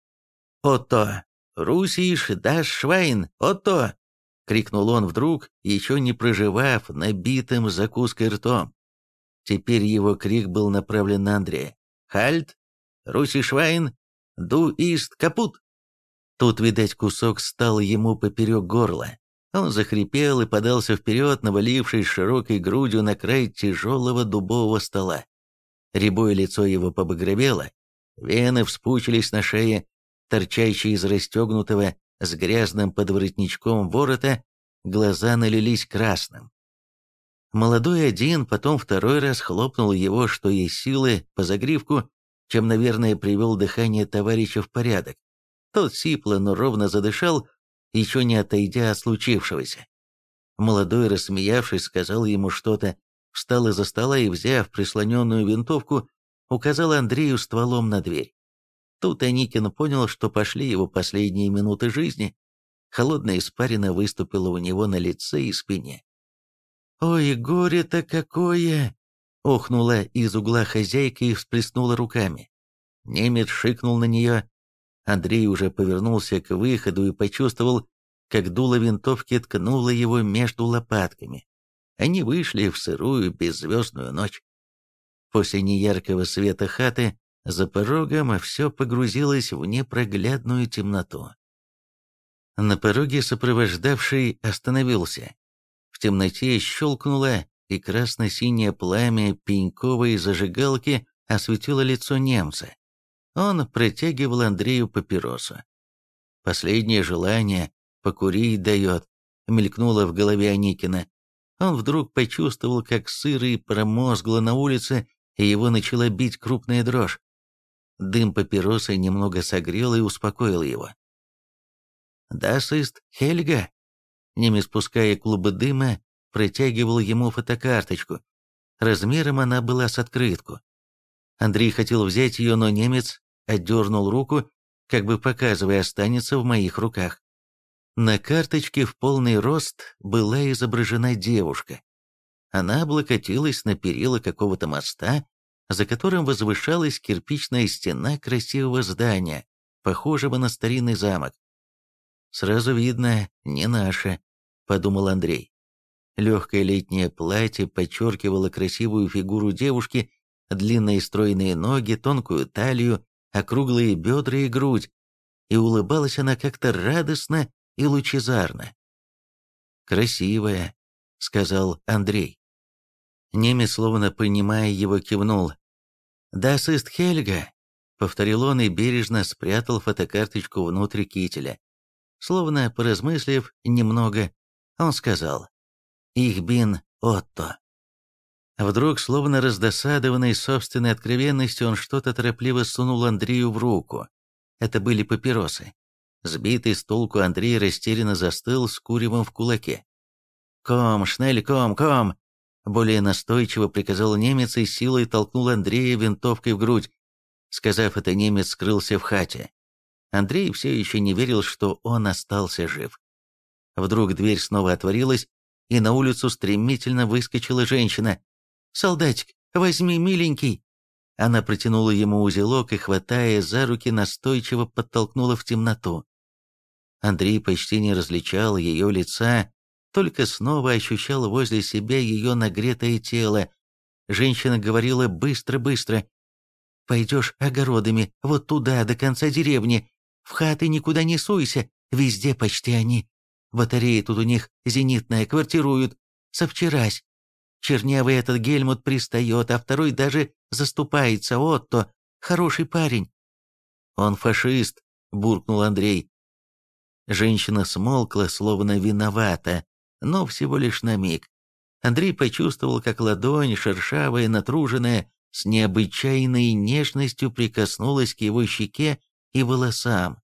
«Отто! Русиш, даш швайн! Отто!» — крикнул он вдруг, еще не проживав набитым закуской ртом. Теперь его крик был направлен на Андрея. «Хальт! Руси швайн! Ду ист капут!» Тут, видать, кусок стал ему поперек горла. Он захрипел и подался вперед, навалившись широкой грудью на край тяжелого дубового стола. Рябое лицо его побагровело, вены вспучились на шее, торчащие из расстегнутого с грязным подворотничком ворота, глаза налились красным. Молодой один, потом второй раз хлопнул его, что есть силы, по загривку, чем, наверное, привел дыхание товарища в порядок. Тот сипло, но ровно задышал, еще не отойдя от случившегося. Молодой, рассмеявшись, сказал ему что-то, встал из-за стола и, взяв прислоненную винтовку, указал Андрею стволом на дверь. Тут Аникин понял, что пошли его последние минуты жизни. Холодная испарина выступила у него на лице и спине. «Ой, горе-то какое!» — охнула из угла хозяйка и всплеснула руками. Немец шикнул на нее. Андрей уже повернулся к выходу и почувствовал, как дуло винтовки ткнуло его между лопатками. Они вышли в сырую беззвездную ночь. После неяркого света хаты за порогом все погрузилось в непроглядную темноту. На пороге сопровождавший остановился. В темноте щелкнуло, и красно-синее пламя пеньковой зажигалки осветило лицо немца. Он протягивал Андрею папиросу. «Последнее желание покурить дает», — мелькнуло в голове Аникина. Он вдруг почувствовал, как сыро и промозгло на улице, и его начала бить крупная дрожь. Дым папиросы немного согрел и успокоил его. «Das ist Helga», не спуская клубы дыма, протягивал ему фотокарточку. Размером она была с открытку. Андрей хотел взять ее, но немец отдернул руку, как бы показывая, останется в моих руках. На карточке в полный рост была изображена девушка. Она облокотилась на перила какого-то моста, за которым возвышалась кирпичная стена красивого здания, похожего на старинный замок. «Сразу видно, не наше», — подумал Андрей. Легкое летнее платье подчеркивало красивую фигуру девушки, длинные стройные ноги, тонкую талию, округлые бедра и грудь, и улыбалась она как-то радостно и лучезарно. «Красивая», — сказал Андрей. Немец, словно понимая его, кивнул. «Das ist Helga», — повторил он и бережно спрятал фотокарточку внутрь кителя. Словно поразмыслив немного, он сказал: «Ich bin Otto». Вдруг, словно раздосадованный собственной откровенностью, он что-то торопливо сунул Андрею в руку. Это были папиросы. Сбитый с толку Андрей растерянно застыл с куревом в кулаке. «Ком, шнель, ком, ком!» Более настойчиво приказал немец и силой толкнул Андрея винтовкой в грудь. Сказав это, немец скрылся в хате. Андрей все еще не верил, что он остался жив. Вдруг дверь снова отворилась, и на улицу стремительно выскочила женщина. «Солдатик, возьми, миленький!» Она протянула ему узелок и, хватая за руки, настойчиво подтолкнула в темноту. Андрей почти не различал ее лица, только снова ощущал возле себя ее нагретое тело. Женщина говорила быстро-быстро: «Пойдешь огородами, вот туда, до конца деревни. В хаты никуда не суйся, везде почти они. Батарея тут у них зенитная, квартируют. Совчерась. Чернявый этот Гельмут пристает, а второй даже заступается. Отто, хороший парень». «Он фашист», — буркнул Андрей. Женщина смолкла, словно виновата, но всего лишь на миг. Андрей почувствовал, как ладонь, шершавая, натруженная, с необычайной нежностью прикоснулась к его щеке и волосам.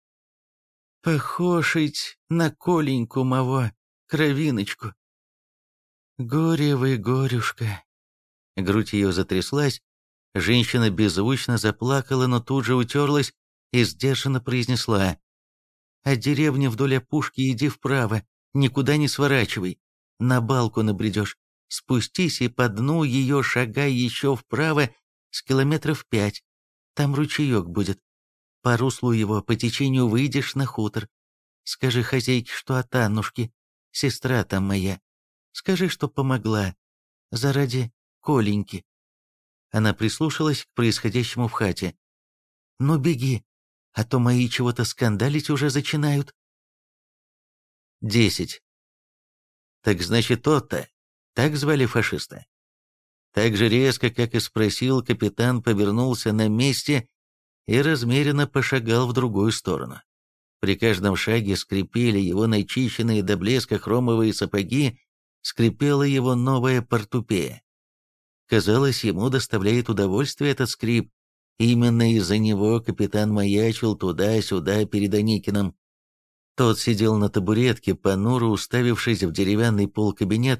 «Похожить на Коленьку моего, кровиночку. Горе вы, горюшка». Грудь ее затряслась, женщина беззвучно заплакала, но тут же утерлась и сдержанно произнесла: «От деревни вдоль опушки иди вправо, никуда не сворачивай. На балку набредешь, спустись и по дну ее шагай еще вправо с километров пять. Там ручеек будет. По руслу его, по течению выйдешь на хутор. Скажи хозяйке, что от Аннушки, сестра там моя. Скажи, что помогла. Заради Коленьки». Она прислушалась к происходящему в хате. «Ну беги, а то мои чего-то скандалить уже начинают». Десять. Так значит, тот-то, так звали фашиста. Так же резко, как и спросил, капитан повернулся на месте и размеренно пошагал в другую сторону. При каждом шаге скрипели его начищенные до блеска хромовые сапоги, скрипела его новая портупея. Казалось, ему доставляет удовольствие этот скрип. Именно из-за него капитан маячил туда-сюда перед Аникиным. Тот сидел на табуретке, понуро уставившись в деревянный пол кабинета,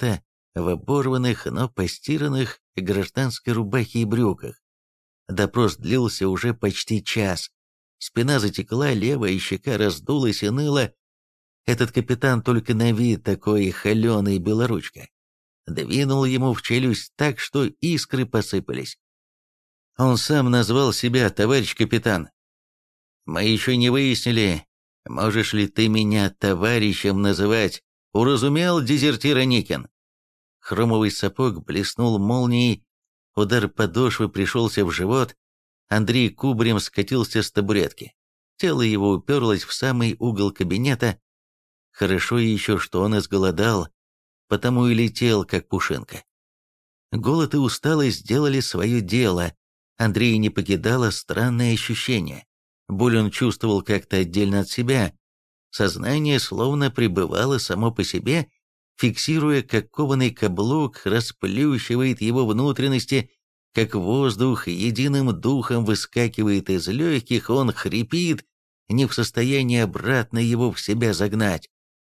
в оборванных, но постиранных гражданской рубахе и брюках. Допрос длился уже почти час. Спина затекла, левая щека раздулась и ныла. Этот капитан только на вид такой холеный белоручка. Двинул ему в челюсть так, что искры посыпались. Он сам назвал себя «товарищ капитан». «Мы еще не выяснили, можешь ли ты меня товарищем называть, уразумел, дезертир Аникин?» Хромовый сапог блеснул молнией, удар подошвы пришелся в живот, Андрей кубарем скатился с табуретки. Тело его уперлось в самый угол кабинета. Хорошо еще, что он изголодал, потому и летел, как пушинка. Голод и усталость сделали свое дело. Андрея не покидало странное ощущение. Боль он чувствовал как-то отдельно от себя. Сознание словно пребывало само по себе, фиксируя, как кованый каблук расплющивает его внутренности, как воздух единым духом выскакивает из легких, он хрипит, не в состоянии обратно его в себя загнать.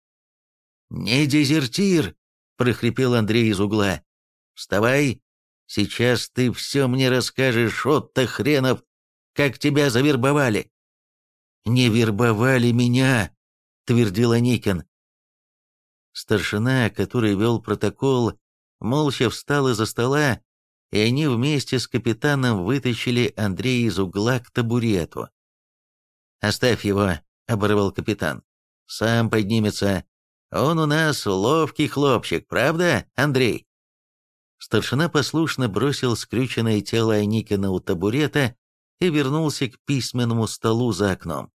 «Не дезертир!» — прохрипел Андрей из угла. «Вставай! Сейчас ты все мне расскажешь, Отто хренов, как тебя завербовали!» «Не вербовали меня!» — твердил Аникин. Старшина, который вел протокол, молча встал из-за стола, и они вместе с капитаном вытащили Андрея из угла к табурету. «Оставь его», — оборвал капитан. «Сам поднимется. Он у нас ловкий хлопчик, правда, Андрей?» Старшина послушно бросил скрюченное тело Аникина у табурета и вернулся к письменному столу за окном.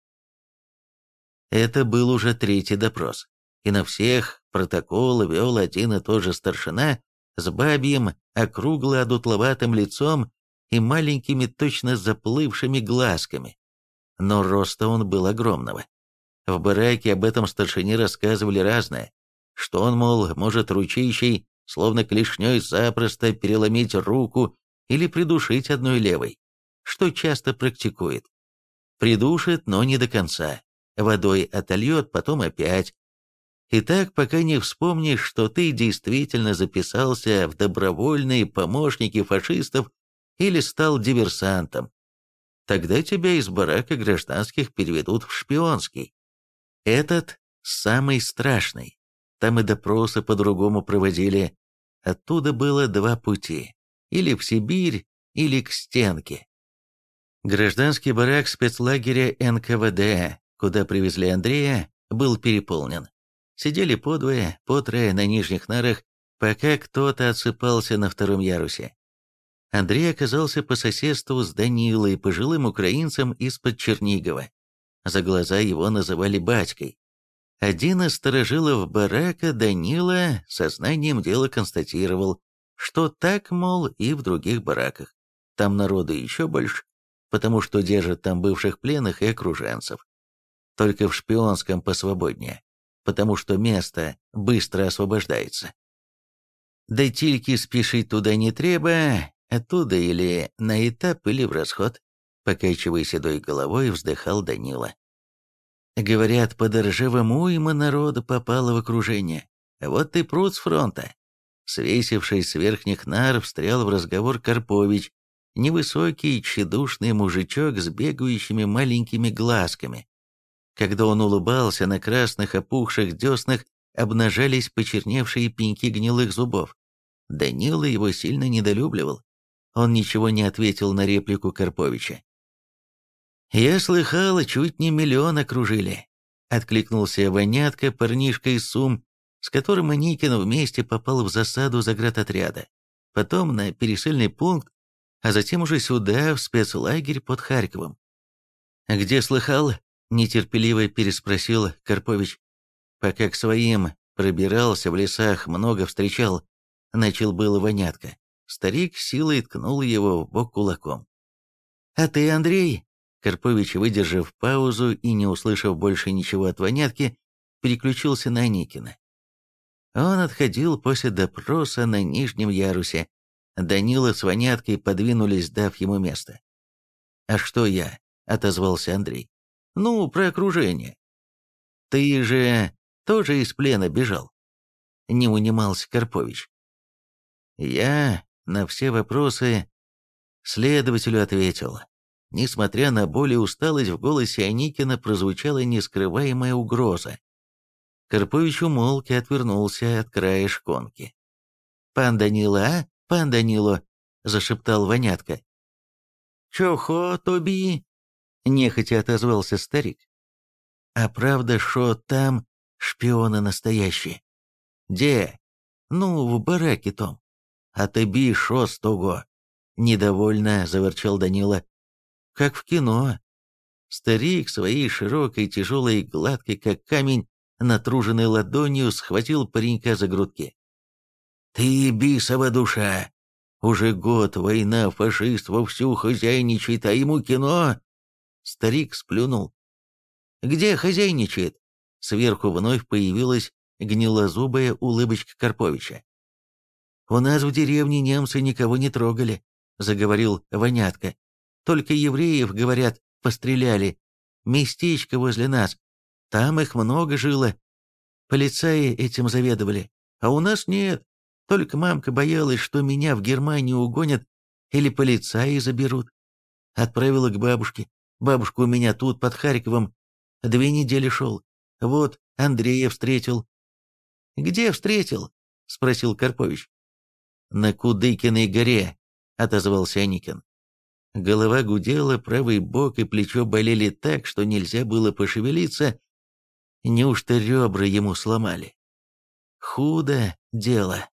Это был уже третий допрос, и на всех протокол вел один и тот же старшина с бабьим, округло-одутловатым лицом и маленькими, точно заплывшими глазками. Но роста он был огромного. В бараке об этом старшине рассказывали разное, что он, мол, может ручищей, словно клешней, запросто переломить руку или придушить одной левой, что часто практикует. Придушит, но не до конца. Водой отольет, потом опять. И так, пока не вспомнишь, что ты действительно записался в добровольные помощники фашистов или стал диверсантом. Тогда тебя из барака гражданских переведут в шпионский. Этот самый страшный. Там и допросы по-другому проводили. Оттуда было два пути. Или в Сибирь, или к стенке. Гражданский барак спецлагеря эн ка вэ дэ, куда привезли Андрея, был переполнен. Сидели подвое, по трое на нижних нарах, пока кто-то отсыпался на втором ярусе. Андрей оказался по соседству с Данилой, пожилым украинцем из-под Чернигова. За глаза его называли батькой. Один из старожилов барака, Данила, сознанием дела констатировал, что так, мол, и в других бараках. Там народу еще больше, потому что держат там бывших пленных и окруженцев. Только в шпионском посвободнее, потому что место быстро освобождается. Да тильки спешить туда не треба, оттуда или на этап, или в расход, покачивая седой головой, вздыхал Данила. Говорят, под Ржевом уйма народа попало в окружение. Вот и пруд с фронта. Свесившись с верхних нар, встрял в разговор Карпович, невысокий, тщедушный мужичок с бегающими маленькими глазками. Когда он улыбался, на красных опухших деснах обнажались почерневшие пеньки гнилых зубов. Данила его сильно недолюбливал. Он ничего не ответил на реплику Карповича. «Я слыхал, чуть не миллион окружили», — откликнулся Вонятка, парнишка из Сум, с которым Аникин вместе попал в засаду заградотряда, потом на пересыльный пункт, а затем уже сюда, в спецлагерь под Харьковом. «Где слыхал?» — нетерпеливо переспросил Карпович. «Пока к своим пробирался, в лесах много встречал», — начал было Вонятка. Старик силой ткнул его в бок кулаком. «А ты, Андрей?» Карпович, выдержав паузу и не услышав больше ничего от Вонятки, переключился на Аникина. Он отходил после допроса на нижнем ярусе. Данила с Воняткой подвинулись, дав ему место. «А что я?» — отозвался Андрей. «Ну, про окружение. Ты же тоже из плена бежал?» Не унимался Карпович. Я на все вопросы следователю ответил. Несмотря на боль и усталость, в голосе Аникина прозвучала нескрываемая угроза. Карпович умолк и отвернулся от края шконки. «Пан Данило, а? Пан Данило!» — зашептал Вонятка. «Чохо тобі?» — нехотя отозвался старик. «А правда, шо там шпионы настоящие?» «Де?» «Ну, в бараке том». «А тобі шо з того?» — недовольно заворчал Данила. «Как в кино». Старик своей широкой, тяжелой, гладкой, как камень, натруженной ладонью схватил паренька за грудки. «Ты бисова душа! Уже год война, фашист вовсю хозяйничает, а ему кино!» Старик сплюнул. «Где хозяйничает?» Сверху вновь появилась гнилозубая улыбочка Карповича. «У нас в деревне немцы никого не трогали», — заговорил Вонятка. «Только евреев, говорят, постреляли. Местечко возле нас. Там их много жило. Полицаи этим заведовали. А у нас нет. Только мамка боялась, что меня в Германию угонят или полицаи заберут. Отправила к бабушке. Бабушка у меня тут, под Харьковом. Две недели шел. Вот, Андрея встретил». «Где встретил?» — спросил Карпович. «На Кудыкиной горе», — отозвался Аникин. Голова гудела, правый бок и плечо болели так, что нельзя было пошевелиться. Неужто ребра ему сломали? Худо дело.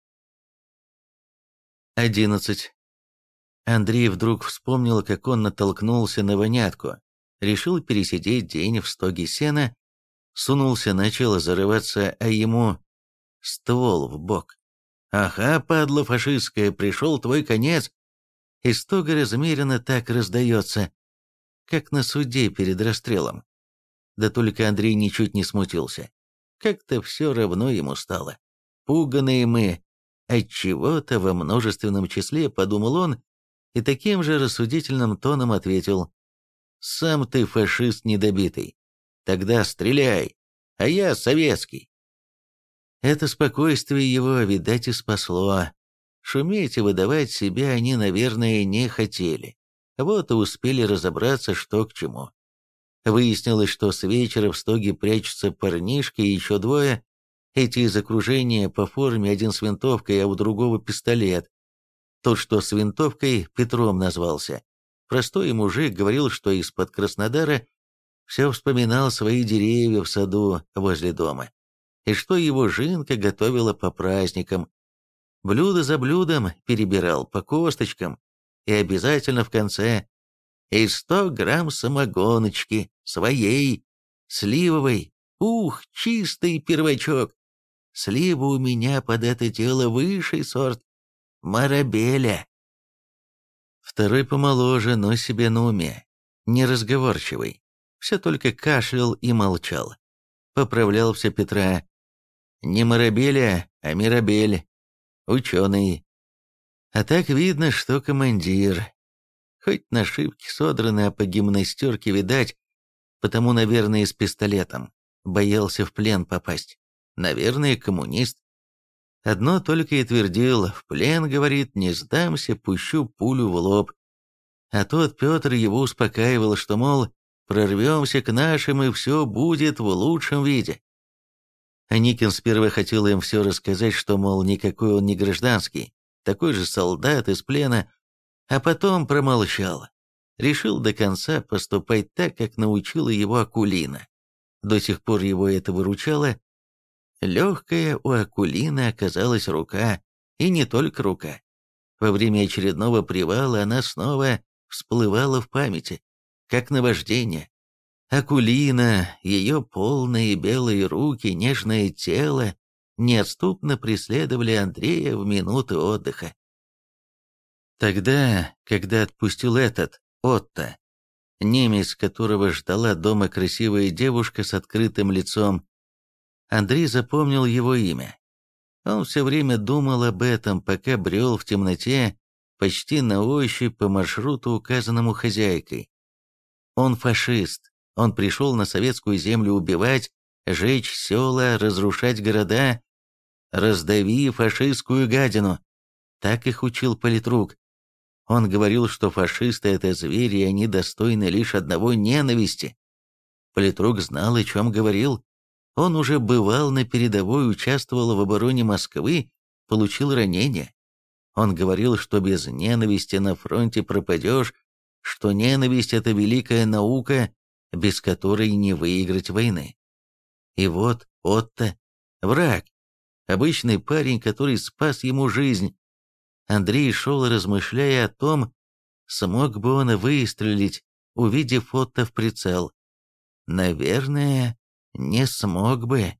Одиннадцать. Андрей вдруг вспомнил, как он натолкнулся на Вонятку, решил пересидеть день в стоге сена, сунулся, начал зарываться, а ему ствол в бок. «Ага, падла фашистская, пришел твой конец!» И стога размеренно так раздается, как на суде перед расстрелом. Да только Андрей ничуть не смутился. Как-то все равно ему стало. Пуганые мы, отчего-то во множественном числе, подумал он, и таким же рассудительным тоном ответил: «Сам ты фашист недобитый. Тогда стреляй, а я советский». Это спокойствие его, видать, и спасло. Шуметь и выдавать себя они, наверное, не хотели. Вот и успели разобраться, что к чему. Выяснилось, что с вечера в стоге прячутся парнишка и еще двое. Эти из окружения по форме, один с винтовкой, а у другого пистолет. Тот, что с винтовкой, Петром назвался. Простой мужик говорил, что из-под Краснодара все вспоминал свои деревья в саду возле дома. И что его жинка готовила по праздникам. Блюдо за блюдом перебирал по косточкам, и обязательно в конце и сто грамм самогоночки, своей, сливовой, ух, чистый первачок. Слива у меня под это дело высший сорт, марабеля. Второй помоложе, но себе на уме, неразговорчивый, все только кашлял и молчал. Поправлял все Петра. Не марабеля, а мирабель. Ученый. А так видно, что командир. Хоть нашивки содраны, а по гимнастерке видать, потому, наверное, с пистолетом. Боялся в плен попасть. Наверное, коммунист. Одно только и твердил: в плен, говорит, не сдамся, пущу пулю в лоб. А тот Петр его успокаивал, что, мол, прорвемся к нашим, и все будет в лучшем виде. Аникин сперва хотел им все рассказать, что, мол, никакой он не гражданский, такой же солдат из плена, а потом промолчал. Решил до конца поступать так, как научила его Акулина. До сих пор его это выручало. Легкая у Акулины оказалась рука, и не только рука. Во время очередного привала она снова всплывала в памяти, как наваждение. Акулина, ее полные белые руки, нежное тело неотступно преследовали Андрея в минуты отдыха. Тогда, когда отпустил этот, Отто, немец, которого ждала дома красивая девушка с открытым лицом, Андрей запомнил его имя. Он все время думал об этом, пока брел в темноте, почти на ощупь по маршруту, указанному хозяйкой. Он фашист. Он пришел на советскую землю убивать, жечь села, разрушать города. Раздави фашистскую гадину. Так их учил политрук. Он говорил, что фашисты — это звери, и они достойны лишь одного — ненависти. Политрук знал, о чем говорил. Он уже бывал на передовой, участвовал в обороне Москвы, получил ранение. Он говорил, что без ненависти на фронте пропадешь, что ненависть — это великая наука, без которой не выиграть войны. И вот Отто, враг, обычный парень, который спас ему жизнь. Андрей шел, размышляя о том, смог бы он выстрелить, увидев Отто в прицел. Наверное, не смог бы.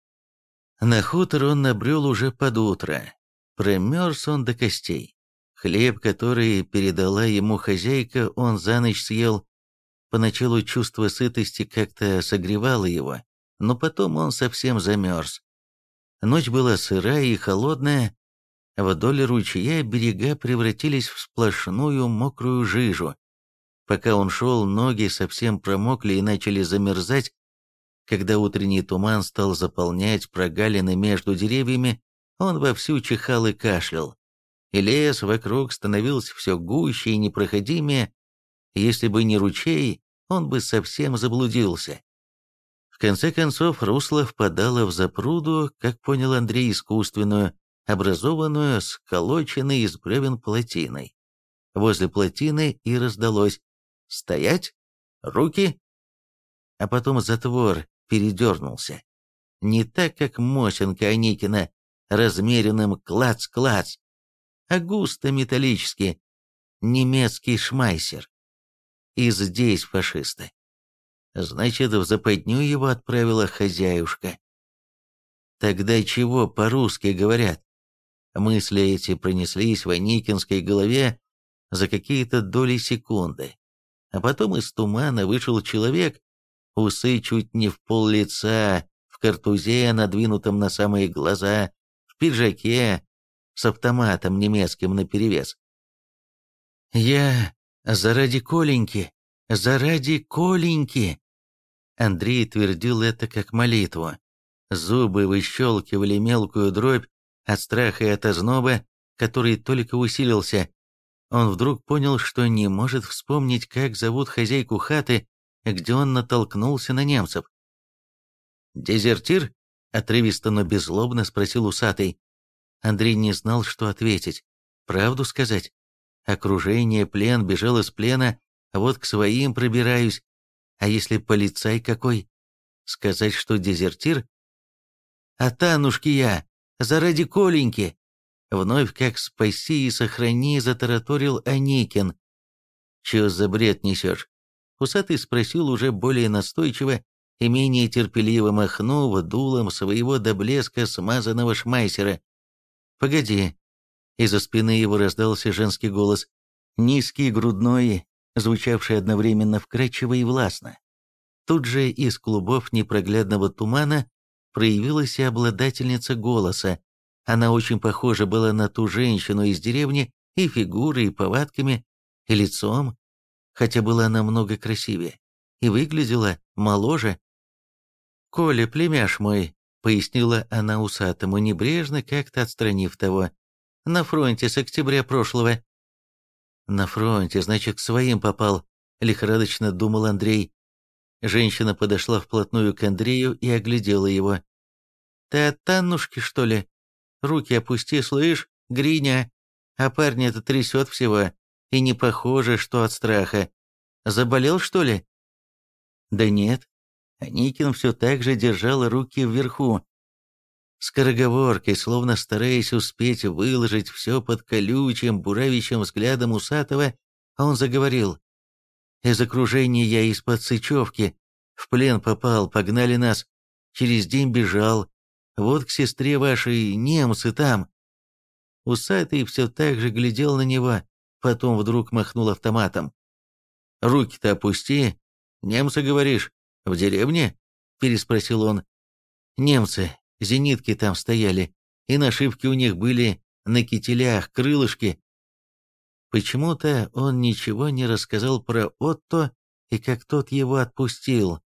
На хутор он набрел уже под утро. Промерз он до костей. Хлеб, который передала ему хозяйка, он за ночь съел. Поначалу чувство сытости как-то согревало его, но потом он совсем замерз. Ночь была сырая и холодная. Вдоль ручья берега превратились в сплошную мокрую жижу. Пока он шел, ноги совсем промокли и начали замерзать. Когда утренний туман стал заполнять прогалины между деревьями, он вовсю чихал и кашлял. И лес вокруг становился все гуще и непроходимее. Если бы не ручей, он бы совсем заблудился. В конце концов, русло впадало в запруду, как понял Андрей, искусственную, образованную сколоченной из бревен плотиной. Возле плотины и раздалось: «Стоять! Руки!» А потом затвор передернулся. Не так, как Мосинка Аникина, размеренным клац-клац, а густо металлически, немецкий шмайсер. И здесь фашисты. Значит, в западню его отправила хозяюшка. Тогда чего по-русски говорят? Мысли эти пронеслись в Аникинской голове за какие-то доли секунды. А потом из тумана вышел человек, усы чуть не в пол лица, в картузе, надвинутом на самые глаза, в пиджаке, с автоматом немецким наперевес. «Я заради Коленьки, заради Коленьки!» Андрей твердил это как молитву. Зубы выщелкивали мелкую дробь от страха и от озноба, который только усилился. Он вдруг понял, что не может вспомнить, как зовут хозяйку хаты, где он натолкнулся на немцев. «Дезертир?» — отрывисто, но беззлобно спросил усатый. Андрей не знал, что ответить. Правду сказать? Окружение, плен, бежал из плена, а вот к своим пробираюсь. А если полицай какой? Сказать, что дезертир? А Танушки я, заради Коленьки! Вновь как спаси и сохрани, затараторил Аникин. Чё за бред несешь? Усатый спросил уже более настойчиво и менее терпеливо, махнув дулом своего до блеска смазанного шмайсера. «Погоди!» Из-за спины его раздался женский голос, низкий, грудной, звучавший одновременно вкрадчиво и властно. Тут же из клубов непроглядного тумана проявилась и обладательница голоса. Она очень похожа была на ту женщину из деревни и фигурой, и повадками, и лицом, хотя была намного красивее, и выглядела моложе. «Коля, племяш мой», — пояснила она усатому, небрежно как-то отстранив того, — «на фронте с октября прошлого». «На фронте, значит, к своим попал», — лихорадочно думал Андрей. Женщина подошла вплотную к Андрею и оглядела его. «Ты от Таннушки, что ли? Руки опусти, слышь, Гриня, а парня-то трясет всего, и не похоже, что от страха. Заболел, что ли?» «Да нет». Аникин все так же держал руки вверху. Скороговоркой, словно стараясь успеть выложить все под колючим, буравящим взглядом усатого, он заговорил. «Из окружения я из-под Сычевки. В плен попал, погнали нас. Через день бежал. Вот к сестре вашей немцы там». Усатый все так же глядел на него, потом вдруг махнул автоматом. «Руки-то опусти. Немцы, говоришь, в деревне?» — переспросил он. «Немцы. Зенитки там стояли, и нашивки у них были на кителях, крылышки». Почему-то он ничего не рассказал про Отто и как тот его отпустил.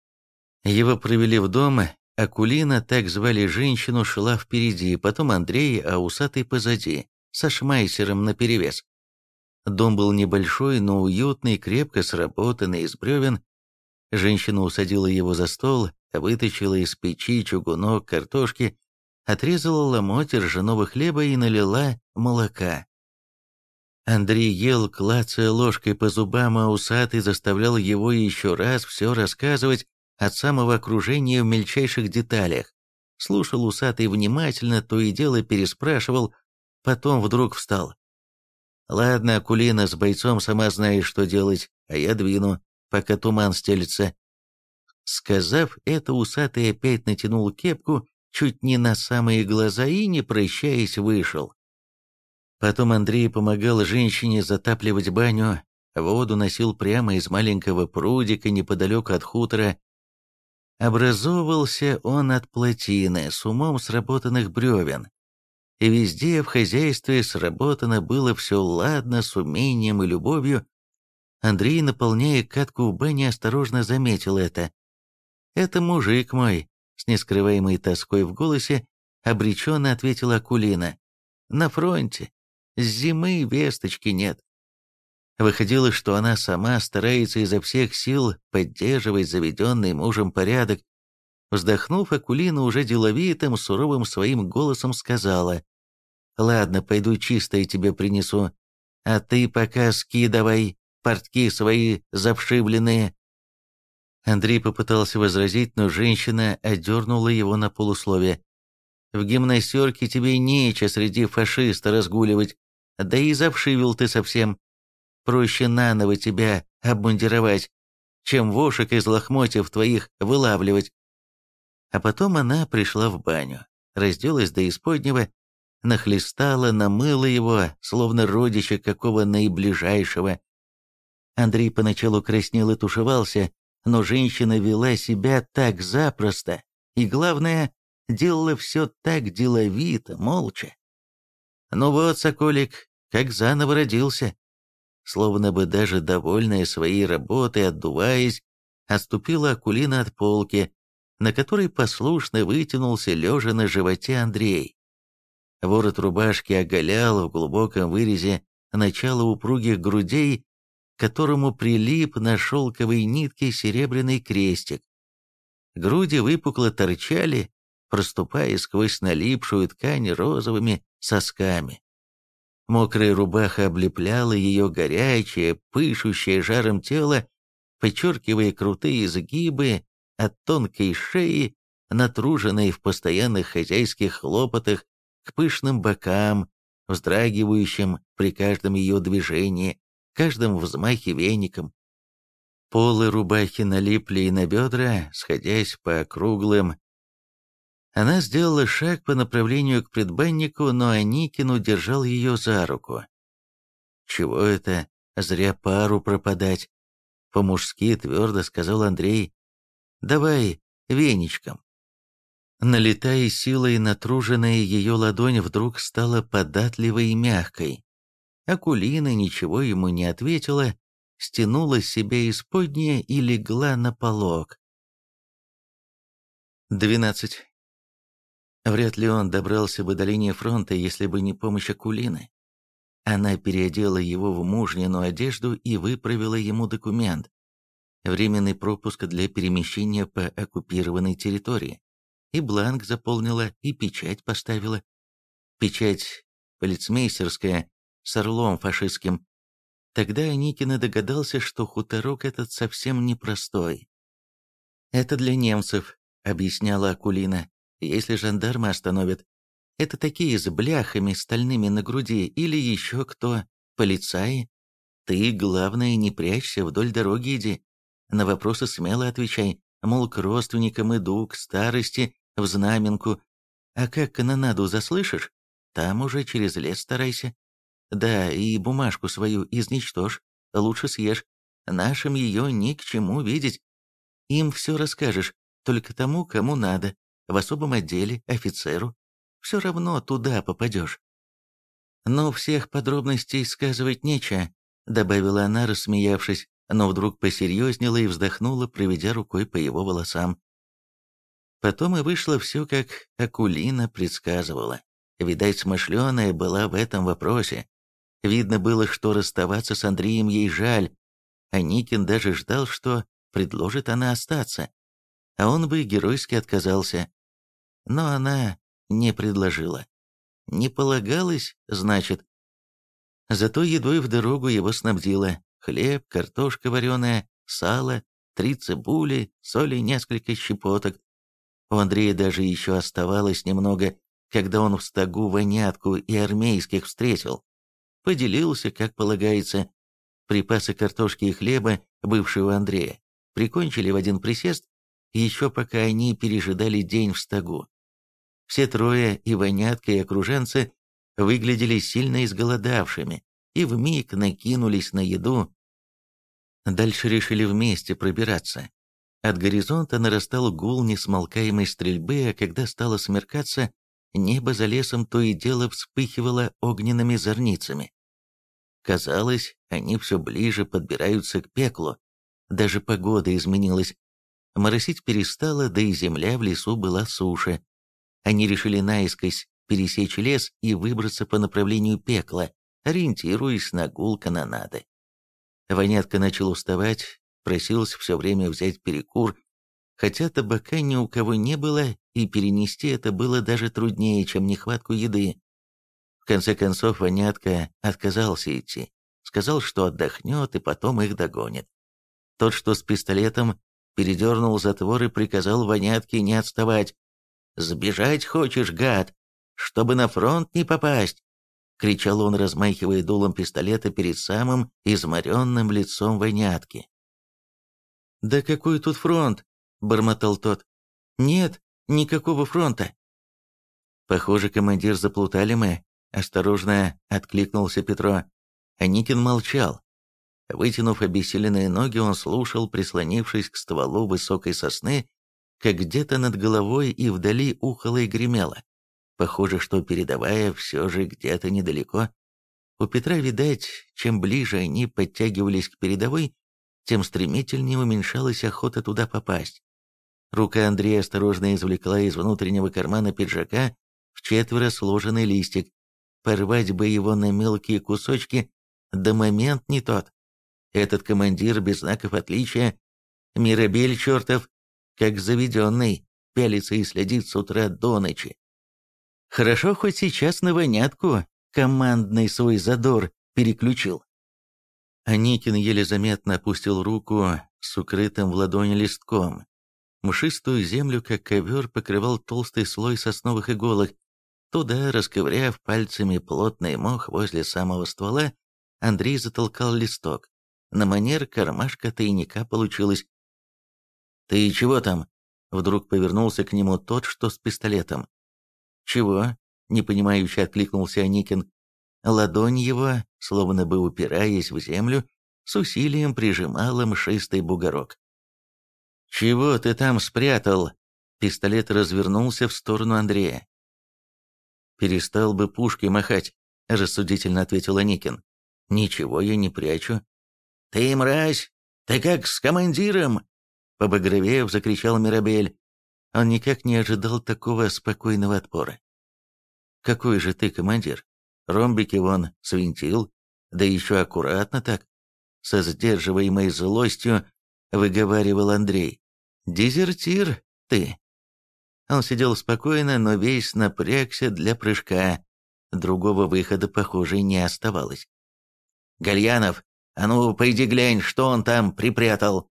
Его провели в дом, Акулина, так звали женщину, шла впереди, потом Андрей, а усатый позади, со шмайсером наперевес. Дом был небольшой, но уютный, крепко сработанный из бревен. Женщина усадила его за стол, вытащила из печи чугунок картошки, отрезала ломоть ржаного хлеба и налила молока. Андрей ел, клацая ложкой по зубам, а усатый заставлял его еще раз все рассказывать от самого окружения в мельчайших деталях. Слушал усатый внимательно, то и дело переспрашивал, потом вдруг встал. «Ладно, Акулина, с бойцом сама знаешь, что делать, а я двину, пока туман стелется». Сказав это, усатый опять натянул кепку чуть не на самые глаза и, не прощаясь, вышел. Потом Андрей помогал женщине затапливать баню, воду носил прямо из маленького прудика неподалеку от хутора. Образовывался он от плотины с умом сработанных бревен. И везде в хозяйстве сработано было все ладно, с умением и любовью. Андрей, наполняя катку в бане, осторожно заметил это. «Это мужик мой», — с нескрываемой тоской в голосе обреченно ответила Акулина. «На фронте. С зимы весточки нет». Выходило, что она сама старается изо всех сил поддерживать заведенный мужем порядок. Вздохнув, Акулина уже деловитым, суровым своим голосом сказала: «Ладно, пойду чистое тебе принесу, а ты пока скидывай портки свои завшивленные». Андрей попытался возразить, но женщина одернула его на полусловие. «В гимнастерке тебе нечего среди фашиста разгуливать, да и завшивил ты совсем. Проще наново тебя обмундировать, чем вошек из лохмотьев твоих вылавливать». А потом она пришла в баню, разделась до исподнего, нахлестала, намыла его, словно родича какого наиближайшего. Андрей поначалу краснел и тушевался, но женщина вела себя так запросто, и, главное, делала все так деловито, молча. «Ну вот, соколик, как заново родился». Словно бы даже довольная своей работой, отдуваясь, отступила Акулина от полки, на которой послушно вытянулся лежа на животе Андрей. Ворот рубашки оголял в глубоком вырезе начало упругих грудей, к которому прилип на шелковой нитке серебряный крестик. Груди выпукло торчали, проступая сквозь налипшую ткань розовыми сосками. Мокрая рубаха облепляла ее горячее, пышущее жаром тело, подчеркивая крутые изгибы от тонкой шеи, натруженной в постоянных хозяйских хлопотах, к пышным бокам, вздрагивающим при каждом ее движении, каждом взмахе веником. Полы рубахи налипли и на бедра, сходясь по округлым. Она сделала шаг по направлению к предбаннику, но Аникин удержал ее за руку. «Чего это? Зря пару пропадать», — по-мужски твердо сказал Андрей. «Давай веничком». Налетая силой, натруженная ее ладонь вдруг стала податливой и мягкой. Акулина ничего ему не ответила, стянула с себя исподнее и легла на полог. двенадцать. Вряд ли он добрался бы до линии фронта, если бы не помощь Акулины. Она переодела его в мужнину одежду и выправила ему документ. Временный пропуск для перемещения по оккупированной территории. И бланк заполнила, и печать поставила. Печать полицмейстерская, с орлом фашистским. Тогда Аникин догадался, что хуторок этот совсем непростой. «Это для немцев», — объясняла Акулина. «Если жандармы остановят. Это такие с бляхами стальными на груди, или еще кто, полицаи. Ты, главное, не прячься, вдоль дороги иди. На вопросы смело отвечай, мол, к родственникам иду, к старости, в знаменку. А как канонаду заслышишь, там уже через лес старайся. Да, и бумажку свою изничтожь, лучше съешь. Нашим ее ни к чему видеть. Им все расскажешь, только тому, кому надо, в особом отделе, офицеру. Все равно туда попадешь». «Ну, всех подробностей сказывать нечего», — добавила она, рассмеявшись, но вдруг посерьезнела и вздохнула, проведя рукой по его волосам. Потом и вышло все, как Акулина предсказывала. Видать, смышленая была в этом вопросе. Видно было, что расставаться с Андреем ей жаль, а Никин даже ждал, что предложит она остаться, а он бы геройски отказался. Но она не предложила. Не полагалось, значит. Зато едой в дорогу его снабдила: хлеб, картошка вареная, сало, три цибули, соли, несколько щепоток. У Андрея даже еще оставалось немного, когда он в стогу вонятку и армейских встретил. Поделился, как полагается. Припасы картошки и хлеба, бывшие у Андрея, прикончили в один присест, еще пока они пережидали день в стогу. Все трое, и вонятка, и окруженцы, выглядели сильно изголодавшими и вмиг накинулись на еду. Дальше решили вместе пробираться. От горизонта нарастал гул несмолкаемой стрельбы, а когда стало смеркаться, небо за лесом то и дело вспыхивало огненными зорницами. Казалось, они все ближе подбираются к пеклу. Даже погода изменилась. Моросить перестало, да и земля в лесу была суше. Они решили наискось пересечь лес и выбраться по направлению пекла, ориентируясь на гул канонады. Вонятка начал уставать, просился все время взять перекур, хотя табака ни у кого не было, и перенести это было даже труднее, чем нехватку еды. В конце концов, Вонятка отказался идти, сказал, что отдохнет и потом их догонит. Тот, что с пистолетом, передернул затвор и приказал Вонятке не отставать. «Сбежать хочешь, гад, чтобы на фронт не попасть!» — кричал он, размахивая дулом пистолета перед самым изморенным лицом Вонятки. «Да какой тут фронт?» — бормотал тот. «Нет, никакого фронта». «Похоже, командир, заплутали мы», — осторожно откликнулся Петро. Аникин молчал. Вытянув обессиленные ноги, он слушал, прислонившись к стволу высокой сосны, как где-то над головой и вдали ухало и гремело. Похоже, что передовая все же где-то недалеко. У Петра, видать, чем ближе они подтягивались к передовой, тем стремительнее уменьшалась охота туда попасть. Рука Андрея осторожно извлекла из внутреннего кармана пиджака вчетверо сложенный листик. Порвать бы его на мелкие кусочки, да момент не тот. Этот командир без знаков отличия, Мирабель чертов, как заведенный, пялится и следит с утра до ночи. Хорошо, хоть сейчас на Вонятку командный свой задор переключил. Аникин еле заметно опустил руку с укрытым в ладони листком. Мшистую землю, как ковер, покрывал толстый слой сосновых иголок. Туда, расковыряв пальцами плотный мох возле самого ствола, Андрей затолкал листок. На манер кармашка тайника получилось. «Ты чего там?» — вдруг повернулся к нему тот, что с пистолетом. «Чего?» — непонимающе откликнулся Аникин. Ладонь его, словно бы упираясь в землю, с усилием прижимала мшистый бугорок. «Чего ты там спрятал?» Пистолет развернулся в сторону Андрея. «Перестал бы пушкой махать», — рассудительно ответил Аникин. «Ничего я не прячу». «Ты, мразь, ты как с командиром?» Побагровев, закричал Мирабель. Он никак не ожидал такого спокойного отпора. «Какой же ты командир? Ромбики вон свинтил, да еще аккуратно так», со сдерживаемой злостью выговаривал Андрей. «Дезертир ты». Он сидел спокойно, но весь напрягся для прыжка. Другого выхода, похоже, не оставалось. «Гальянов, а ну, пойди глянь, что он там припрятал!»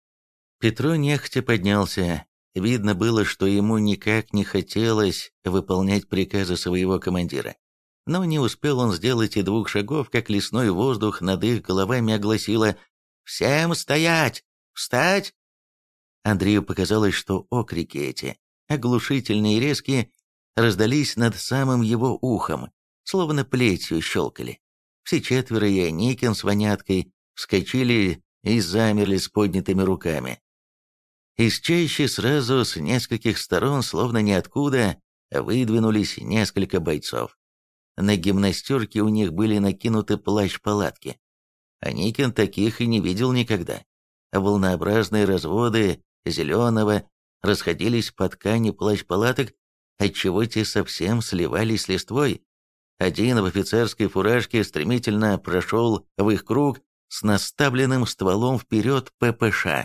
Петро нехотя поднялся. Видно было, что ему никак не хотелось выполнять приказы своего командира. Но не успел он сделать и двух шагов, как лесной воздух над их головами огласило: «Всем стоять! Встать!» Андрею показалось, что окрики эти, оглушительные и резкие, раздались над самым его ухом, словно плетью щелкали. Все четверо и Аникин с Воняткой вскочили и замерли с поднятыми руками. Из чащи сразу с нескольких сторон, словно ниоткуда, выдвинулись несколько бойцов. На гимнастерке у них были накинуты плащ-палатки. Аникин таких и не видел никогда. Волнообразные разводы зеленого расходились по ткани плащ-палаток, отчего те совсем сливались с листвой. Один в офицерской фуражке стремительно прошел в их круг с наставленным стволом вперед ППШ.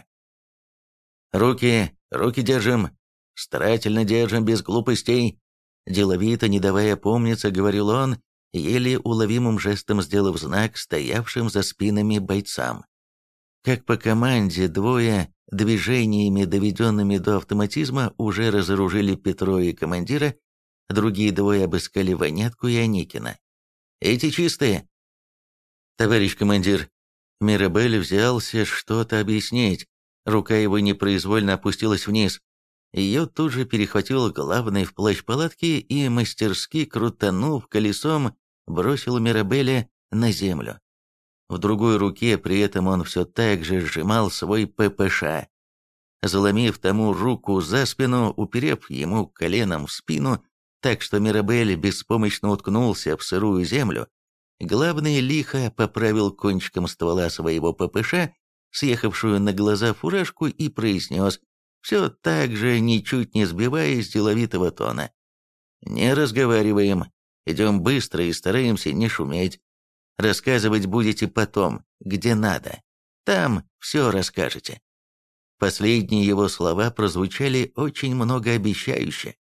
«Руки, руки держим, старательно держим, без глупостей», деловито, не давая опомниться, говорил он, еле уловимым жестом сделав знак стоявшим за спинами бойцам. Как по команде, двое, движениями, доведенными до автоматизма, уже разоружили Петро и командира, другие двое обыскали Вонятку и Аникина. «Эти чистые!» «Товарищ командир!» Мирабель взялся что-то объяснить. Рука его непроизвольно опустилась вниз. Ее тут же перехватил главный в плащ палатки и, мастерски крутанув колесом, бросил Мирабеля на землю. В другой руке при этом он все так же сжимал свой ППШ. Заломив тому руку за спину, уперев ему коленом в спину, так что Мирабель беспомощно уткнулся в сырую землю, главный лихо поправил кончиком ствола своего ППШ, съехавшую на глаза фуражку, и произнес, все так же, ничуть не сбиваясь с деловитого тона: «Не разговариваем, идем быстро и стараемся не шуметь. Рассказывать будете потом, где надо. Там все расскажете». Последние его слова прозвучали очень многообещающе.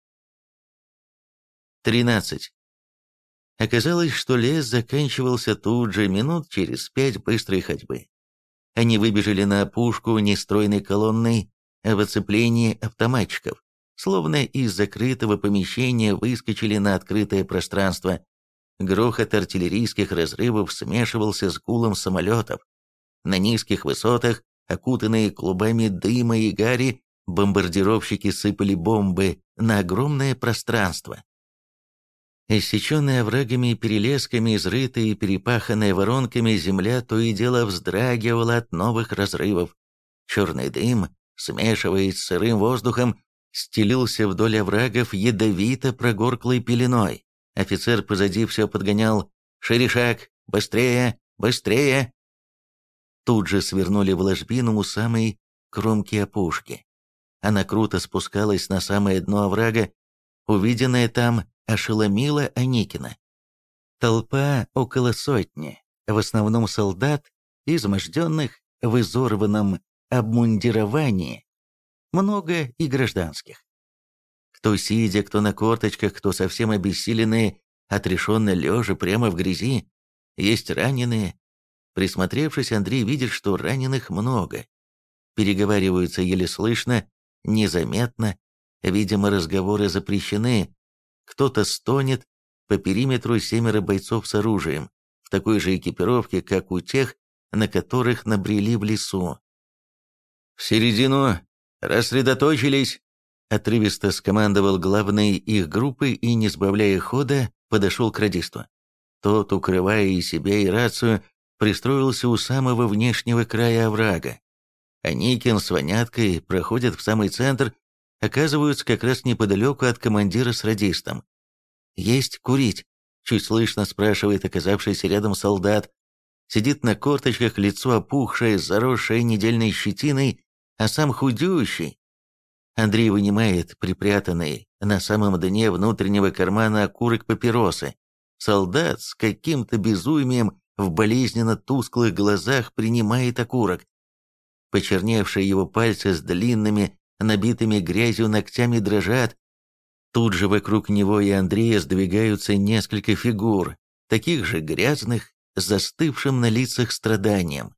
тринадцать. Оказалось, что лес заканчивался тут же, минут через пять быстрой ходьбы. Они выбежали на опушку нестройной колонной в оцеплении автоматчиков, словно из закрытого помещения выскочили на открытое пространство. Грохот артиллерийских разрывов смешивался с гулом самолетов. На низких высотах, окутанные клубами дыма и гари, бомбардировщики сыпали бомбы на огромное пространство. Иссеченная оврагами и перелесками, изрытая и перепаханная воронками, земля то и дело вздрагивала от новых разрывов. Черный дым, смешиваясь с сырым воздухом, стелился вдоль оврагов ядовито-прогорклой пеленой. Офицер позади все подгонял: «Шире шаг! Быстрее! Быстрее!» Тут же свернули в ложбину у самой кромки опушки. Она круто спускалась на самое дно оврага. Увиденное там ошеломило Аникина. Толпа около сотни, в основном солдат, изможденных, в изорванном обмундировании, много и гражданских. Кто сидя, кто на корточках, кто совсем обессиленные, отрешенно лежа прямо в грязи. Есть раненые. Присмотревшись, Андрей видит, что раненых много. Переговариваются еле слышно, незаметно. Видимо, разговоры запрещены. Кто-то стонет. По периметру семеро бойцов с оружием, в такой же экипировке, как у тех, на которых набрели в лесу. «В середину! Рассредоточились!» Отрывисто скомандовал главный их группы и, не сбавляя хода, подошел к радисту. Тот, укрывая и себя, и рацию, пристроился у самого внешнего края оврага. Аникин с Воняткой проходят в самый центр, оказываются как раз неподалеку от командира с радистом. «Есть курить?» — чуть слышно спрашивает оказавшийся рядом солдат. Сидит на корточках, лицо опухшее, заросшее недельной щетиной, а сам худющий. Андрей вынимает припрятанный на самом дне внутреннего кармана окурок папиросы. Солдат с каким-то безумием в болезненно тусклых глазах принимает окурок. Почерневшие его пальцы с длинными, набитыми грязью ногтями дрожат. Тут же вокруг него и Андрея сдвигаются несколько фигур, таких же грязных, с застывшим на лицах страданием.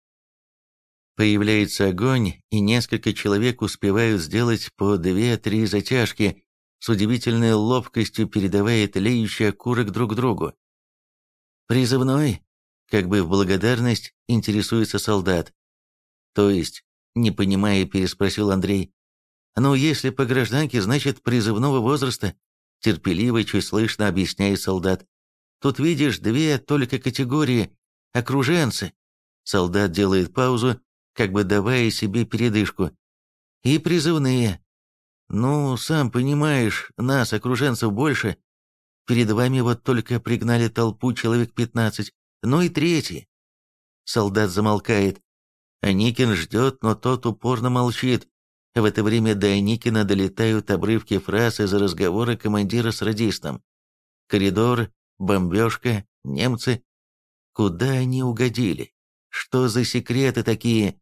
Появляется огонь, и несколько человек успевают сделать по две-три затяжки, с удивительной ловкостью передавая тлеющий окурок друг другу. «Призывной?» — как бы в благодарность интересуется солдат. «То есть?» — не понимая, переспросил Андрей. «Ну, если по гражданке, значит, призывного возраста», — терпеливо, чуть слышно объясняет солдат. «Тут видишь две только категории — окруженцы». Солдат делает паузу, как бы давая себе передышку. «И призывные. Ну, сам понимаешь, нас, окруженцев, больше. Перед вами вот только пригнали толпу человек пятнадцать. Ну и третий». Солдат замолкает. Аникин ждет, но тот упорно молчит. В это время до Аникина долетают обрывки фраз из разговора командира с радистом. Коридор, бомбежка, немцы. Куда они угодили? Что за секреты такие?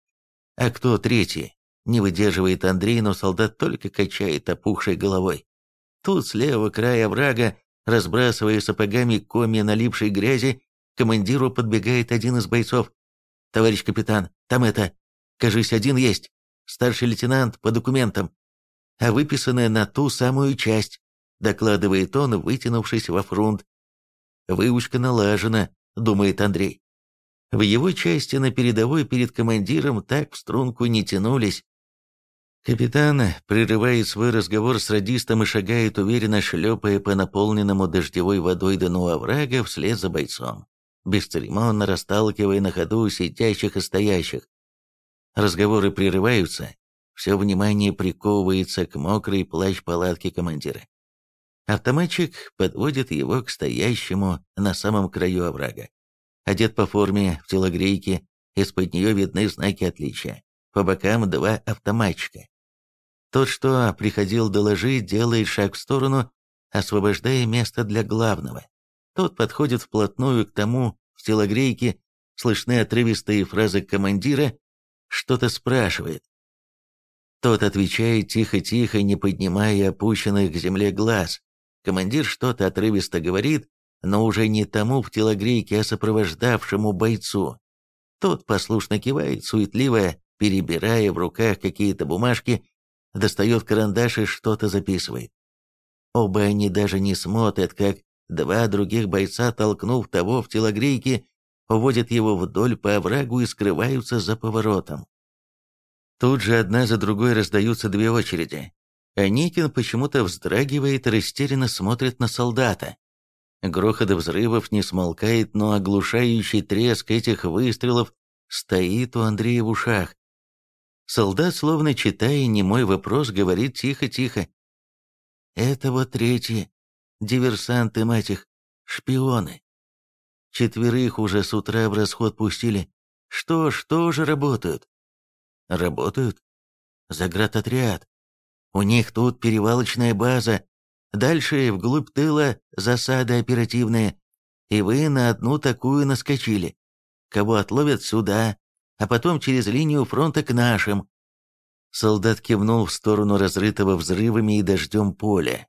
А кто третий? Не выдерживает Андрей, но солдат только качает опухшей головой. Тут с левого края оврага, разбрасывая сапогами комья налипшей грязи, к командиру подбегает один из бойцов. «Товарищ капитан, там это, кажись, один есть. Старший лейтенант по документам, а выписанная на ту самую часть», докладывает он, вытянувшись во фрунт. «Выучка налажена», — думает Андрей. В его части на передовой перед командиром так в струнку не тянулись. Капитан прерывает свой разговор с радистом и шагает, уверенно шлепая по наполненному дождевой водой дну оврага вслед за бойцом, бесцеремонно расталкивая на ходу сидящих и стоящих. Разговоры прерываются, все внимание приковывается к мокрой плащ-палатке командира. Автоматчик подводит его к стоящему на самом краю оврага. Одет по форме, в телогрейке, из-под нее видны знаки отличия. По бокам два автоматчика. Тот, что приходил доложить, делает шаг в сторону, освобождая место для главного. Тот подходит вплотную к тому, в телогрейке, слышны отрывистые фразы командира, что-то спрашивает. Тот отвечает тихо-тихо, не поднимая опущенных к земле глаз. Командир что-то отрывисто говорит, но уже не тому в телогрейке, а сопровождавшему бойцу. Тот послушно кивает, суетливо, перебирая в руках какие-то бумажки, достает карандаш и что-то записывает. Оба они даже не смотрят, как два других бойца, толкнув того в телогрейке, уводят его вдоль по оврагу и скрываются за поворотом. Тут же одна за другой раздаются две очереди. Аникин почему-то вздрагивает и растерянно смотрит на солдата. Грохот взрывов не смолкает, но оглушающий треск этих выстрелов стоит у Андрея в ушах. Солдат, словно читая немой вопрос, говорит тихо-тихо. «Это вот третьи, диверсанты, мать их, шпионы. Четверых уже с утра в расход пустили. Что ж, тоже работают». «Работают? Заградотряд. У них тут перевалочная база. Дальше, вглубь тыла, засады оперативные. И вы на одну такую наскочили. Кого отловят сюда, а потом через линию фронта к нашим». Солдат кивнул в сторону разрытого взрывами и дождем поля.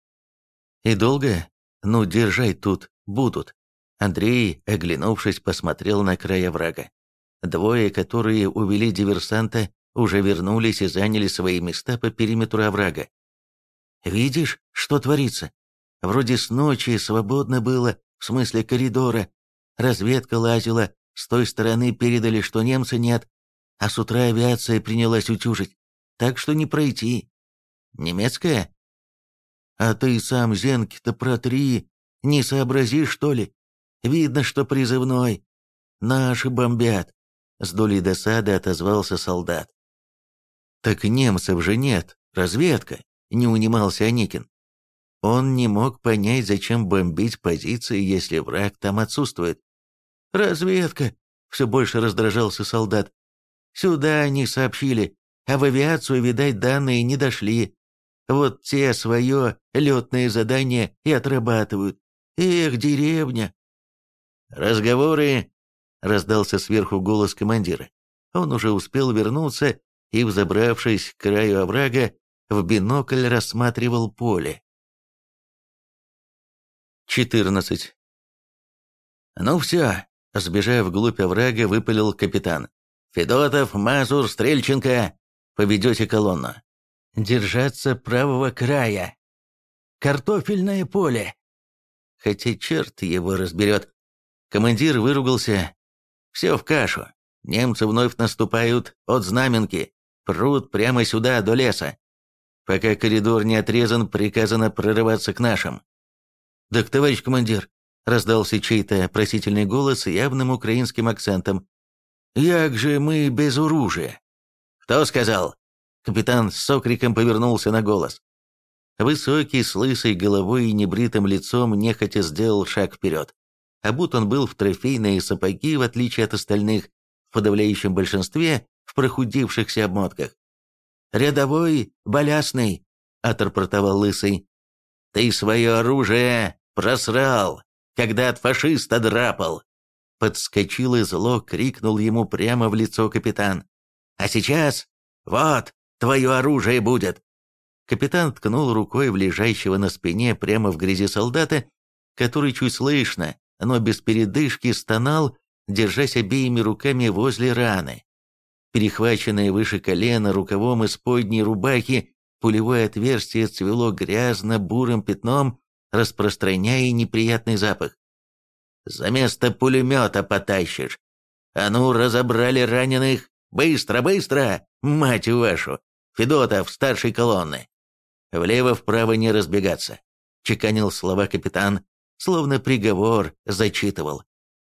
«И долго? Ну, держать тут будут». Андрей, оглянувшись, посмотрел на край оврага. Двое, которые увели диверсанта, уже вернулись и заняли свои места по периметру оврага. «Видишь, что творится? Вроде с ночи свободно было, в смысле коридора. Разведка лазила, с той стороны передали, что немца нет, а с утра авиация принялась утюжить, так что не пройти. Немецкая? А ты сам зенки-то протри, не сообразишь, что ли? Видно, что призывной. Наши бомбят», — с долей досады отозвался солдат. «Так немцев же нет, разведка», — не унимался Аникин. Он не мог понять, зачем бомбить позиции, если враг там отсутствует. «Разведка», — все больше раздражался солдат. «Сюда они сообщили, а в авиацию, видать, данные не дошли. Вот те свое летное задание и отрабатывают. Эх, деревня!» «Разговоры!» — раздался сверху голос командира. Он уже успел вернуться и, взобравшись к краю оврага, в бинокль рассматривал поле. четырнадцать. «Ну все!» — сбежав вглубь оврага, выпалил капитан. «Федотов, Мазур, Стрельченко, поведете колонну. Держаться правого края. Картофельное поле!» Хотя черт его разберет. Командир выругался. «Все в кашу. Немцы вновь наступают от Знаменки, прут прямо сюда, до леса. Пока коридор не отрезан, приказано прорываться к нашим». «Так, товарищ командир», — раздался чей-то просительный голос с явным украинским акцентом. «Як же мы без оружия?» «Кто сказал?» Капитан с окриком повернулся на голос. Высокий, с лысой головой и небритым лицом нехотя сделал шаг вперед. Обут он был в трофейные сапоги, в отличие от остальных, в подавляющем большинстве в прохудившихся обмотках. рядовой балясный», — отрапортовал Лысый. «Ты свое оружие просрал, когда от фашиста драпал!» Подскочил и зло крикнул ему прямо в лицо капитан. «А сейчас вот твое оружие будет!» Капитан ткнул рукой в лежащего на спине прямо в грязи солдата, который чуть слышно, но без передышки стонал, держась обеими руками возле раны. Перехваченное выше колена рукавом исподней рубахи, пулевое отверстие цвело грязно-бурым пятном, распространяя неприятный запах. «За место пулемета потащишь! А ну, разобрали раненых! Быстро, быстро! Мать вашу! Федотов, старшей колонны! Влево-вправо не разбегаться!» — чеканил слова капитан, словно приговор зачитывал.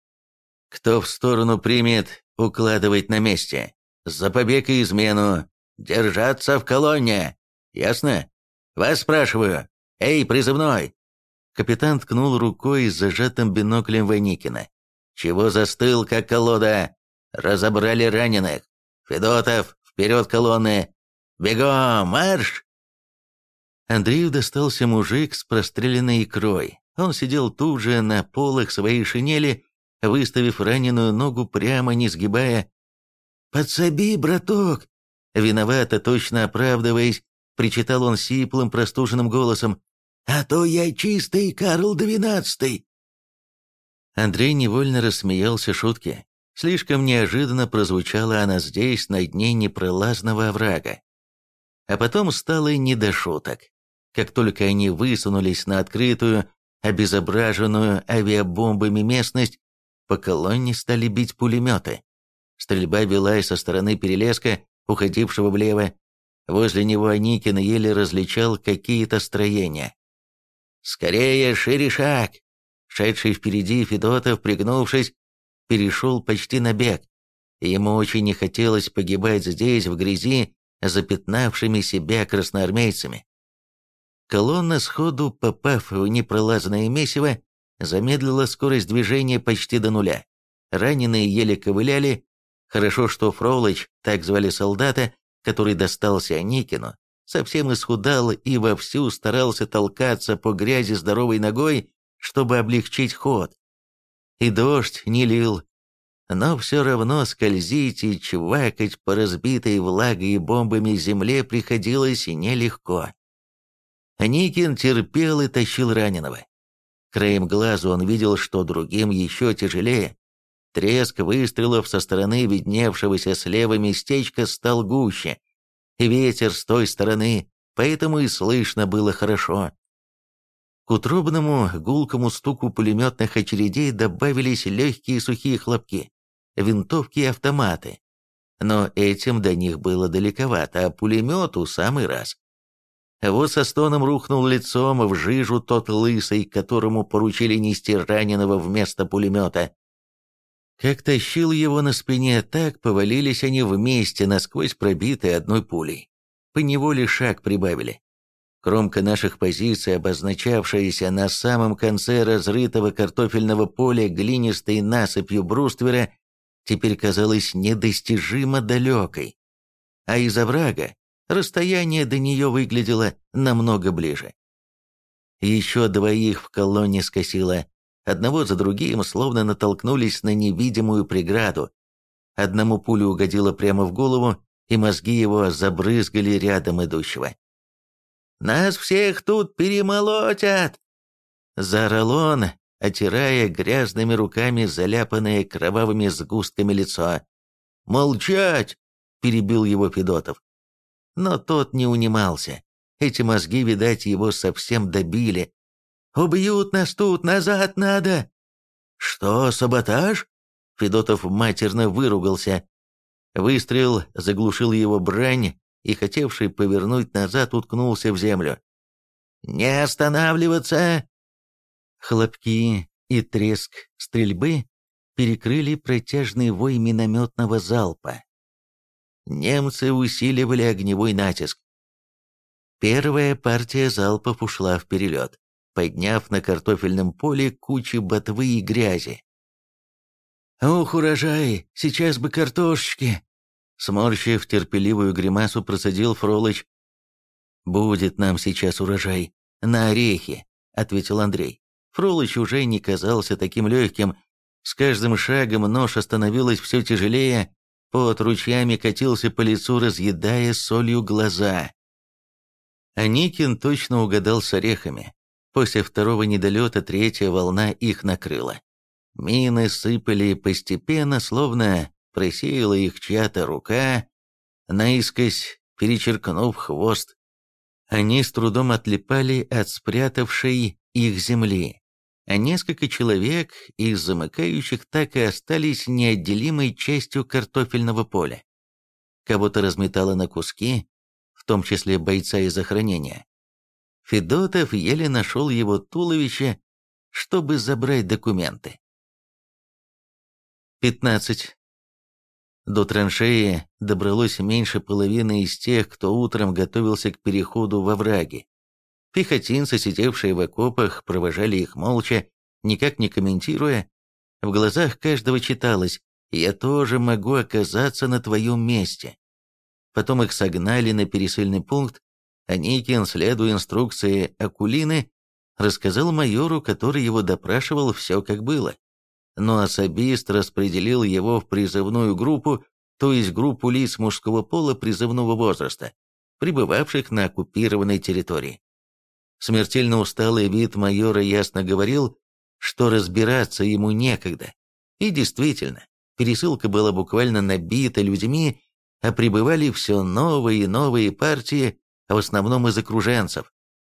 «Кто в сторону примет, укладывать на месте. За побег и измену. Держаться в колонне. Ясно? Вас спрашиваю. Эй, призывной!» Капитан ткнул рукой с зажатым биноклем Ваникина. «Чего застыл, как колода? Разобрали раненых. Федотов, вперед колонны! Бегом, марш!» Андрею достался мужик с простреленной икрой. Он сидел тут же на полах своей шинели, выставив раненую ногу прямо, не сгибая. «Подсоби, браток!» Виновато, точно оправдываясь, причитал он сиплым, простуженным голосом. «А то я чистый Карл двенадцатый!» Андрей невольно рассмеялся шутке. Слишком неожиданно прозвучала она здесь, на дне непролазного оврага. А потом стало не до шуток. Как только они высунулись на открытую, обезображенную авиабомбами местность, по колонне стали бить пулеметы. Стрельба велась со стороны перелеска, уходившего влево. Возле него Аникин еле различал какие-то строения. «Скорее, шире шаг!» Шедший впереди Федотов, пригнувшись, перешел почти на бег. Ему очень не хотелось погибать здесь, в грязи, запятнавшими себя красноармейцами. Колонна, сходу попав в непролазное месиво, замедлила скорость движения почти до нуля. Раненые еле ковыляли. Хорошо, что Фролыч, так звали солдата, который достался Аникину, совсем исхудал и вовсю старался толкаться по грязи здоровой ногой, чтобы облегчить ход. И дождь не лил, но все равно скользить и чвакать по разбитой влагой и бомбами земле приходилось нелегко. Аникин терпел и тащил раненого. Краем глаза он видел, что другим еще тяжелее. Треск выстрелов со стороны видневшегося слева местечка стал гуще. Ветер с той стороны, поэтому и слышно было хорошо. К утробному гулкому стуку пулеметных очередей добавились легкие сухие хлопки, винтовки и автоматы. Но этим до них было далековато, а пулемету самый раз. Вот со стоном рухнул лицом в жижу тот Лысый, которому поручили нести раненого вместо пулемета. Как тащил его на спине, так повалились они вместе, насквозь пробитые одной пулей. Поневоле шаг прибавили. Кромка наших позиций, обозначавшаяся на самом конце разрытого картофельного поля глинистой насыпью бруствера, теперь казалась недостижимо далекой. А из оврага расстояние до нее выглядело намного ближе. Еще двоих в колонне скосило. Одного за другим словно натолкнулись на невидимую преграду. Одному пуля угодила прямо в голову, и мозги его забрызгали рядом идущего. «Нас всех тут перемолотят!» Заорал он, отирая грязными руками заляпанное кровавыми сгустками лицо. «Молчать!» — перебил его Федотов. Но тот не унимался. Эти мозги, видать, его совсем добили. «Убьют нас тут, назад надо!» «Что, саботаж?» Федотов матерно выругался. Выстрел заглушил его брань, и, хотевший повернуть назад, уткнулся в землю. «Не останавливаться!» Хлопки и треск стрельбы перекрыли протяжный вой минометного залпа. Немцы усиливали огневой натиск. Первая партия залпов ушла в перелет, подняв на картофельном поле кучи ботвы и грязи. «Ух, урожай! Сейчас бы картошечки!» Сморщив терпеливую гримасу, процедил Фролыч. «Будет нам сейчас урожай. На орехи», — ответил Андрей. Фролыч уже не казался таким легким. С каждым шагом нож становилось все тяжелее, пот ручьями катился по лицу, разъедая солью глаза. Аникин точно угадал с орехами. После второго недолета третья волна их накрыла. Мины сыпали постепенно, словно просеяла их чья-то рука, наискось перечеркнув хвост. Они с трудом отлипали от спрятавшей их земли, а несколько человек из замыкающих так и остались неотделимой частью картофельного поля. Кого-то разметало на куски, в том числе бойца из охранения. Федотов еле нашел его туловище, чтобы забрать документы. пятнадцать. До траншеи добралось меньше половины из тех, кто утром готовился к переходу во враги. Пехотинцы, сидевшие в окопах, провожали их молча, никак не комментируя. В глазах каждого читалось: «Я тоже могу оказаться на твоем месте». Потом их согнали на пересыльный пункт. Аникин, следуя инструкции Акулины, рассказал майору, который его допрашивал, все как было. Но особист распределил его в призывную группу, то есть группу лиц мужского пола призывного возраста, пребывавших на оккупированной территории. Смертельно усталый вид майора ясно говорил, что разбираться ему некогда. И действительно, пересылка была буквально набита людьми, а прибывали все новые и новые партии, в основном из окруженцев.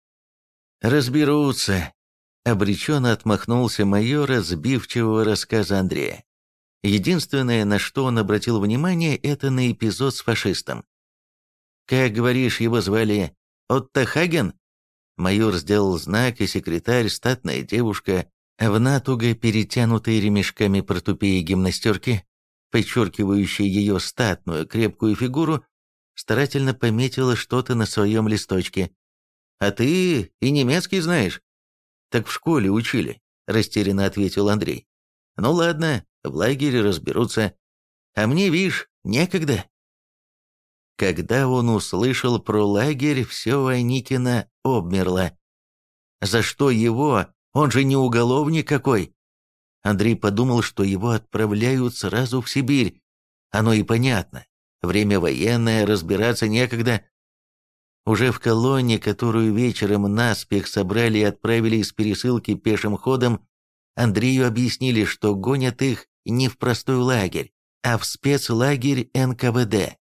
«Разберутся», — обреченно отмахнулся майор от сбивчивого рассказа Андрея. Единственное, на что он обратил внимание, это на эпизод с фашистом. «Как, говоришь, его звали? Отто Хаген?» Майор сделал знак, и секретарь, статная девушка, в натуго перетянутой ремешками портупеи гимнастерки, подчеркивающей ее статную крепкую фигуру, старательно пометила что-то на своем листочке. «А ты и немецкий знаешь?» «Так в школе учили», — растерянно ответил Андрей. «Ну ладно, в лагере разберутся. А мне, видишь, некогда». Когда он услышал про лагерь, все у Аникина обмерло. «За что его? Он же не уголовник какой!» Андрей подумал, что его отправляют сразу в Сибирь. Оно и понятно. Время военное, разбираться некогда. Уже в колонне, которую вечером наспех собрали и отправили из пересылки пешим ходом, Андрею объяснили, что гонят их не в простой лагерь, а в спецлагерь эн ка вэ дэ.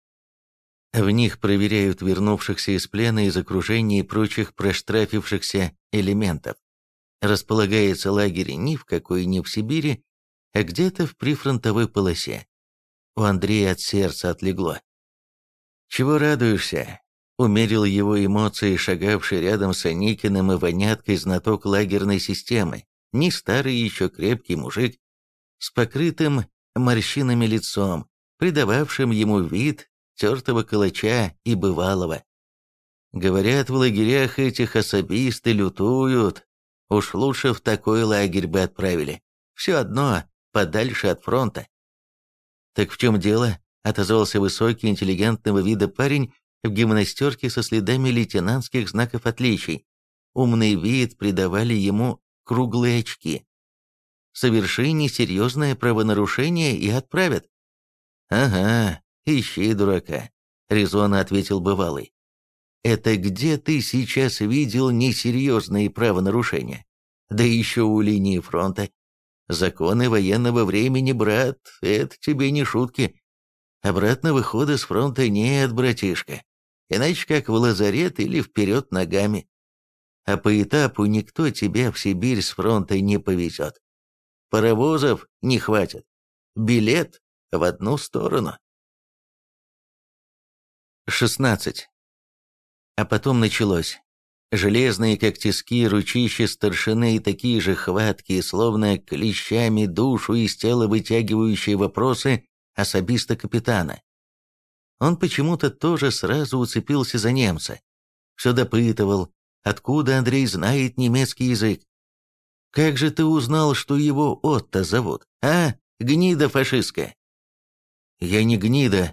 В них проверяют вернувшихся из плена, из окружения и прочих проштрафившихся элементов. Располагается лагерь ни в какой не в Сибири, а где-то в прифронтовой полосе. У Андрея от сердца отлегло. «Чего радуешься?» — умерил его эмоции шагавший рядом с Аникиным и воняткой знаток лагерной системы, не старый еще крепкий мужик, с покрытым морщинами лицом, придававшим ему вид тертого калача и бывалого. «Говорят, в лагерях этих особисты лютуют. Уж лучше в такой лагерь бы отправили. Все одно, подальше от фронта». «Так в чем дело?» — отозвался высокий, интеллигентного вида парень в гимнастерке со следами лейтенантских знаков отличий. Умный вид придавали ему круглые очки. «Соверши несерьезное правонарушение и отправят». «Ага, ищи дурака», — резонно ответил бывалый. «Это где ты сейчас видел несерьезные правонарушения? Да еще у линии фронта. Законы военного времени, брат, это тебе не шутки. Обратного выхода с фронта нет, братишка. Иначе как в лазарет или вперед ногами. А по этапу никто тебя в Сибирь с фронта не повезет. Паровозов не хватит. Билет в одну сторону». шестнадцать. А потом началось. Железные, как тиски, ручища старшины и такие же хваткие, словно клещами душу из тела вытягивающие вопросы особиста капитана. Он почему-то тоже сразу уцепился за немца. Все допытывал, откуда Андрей знает немецкий язык. «Как же ты узнал, что его Отто зовут, а, гнида фашистская?» «Я не гнида»,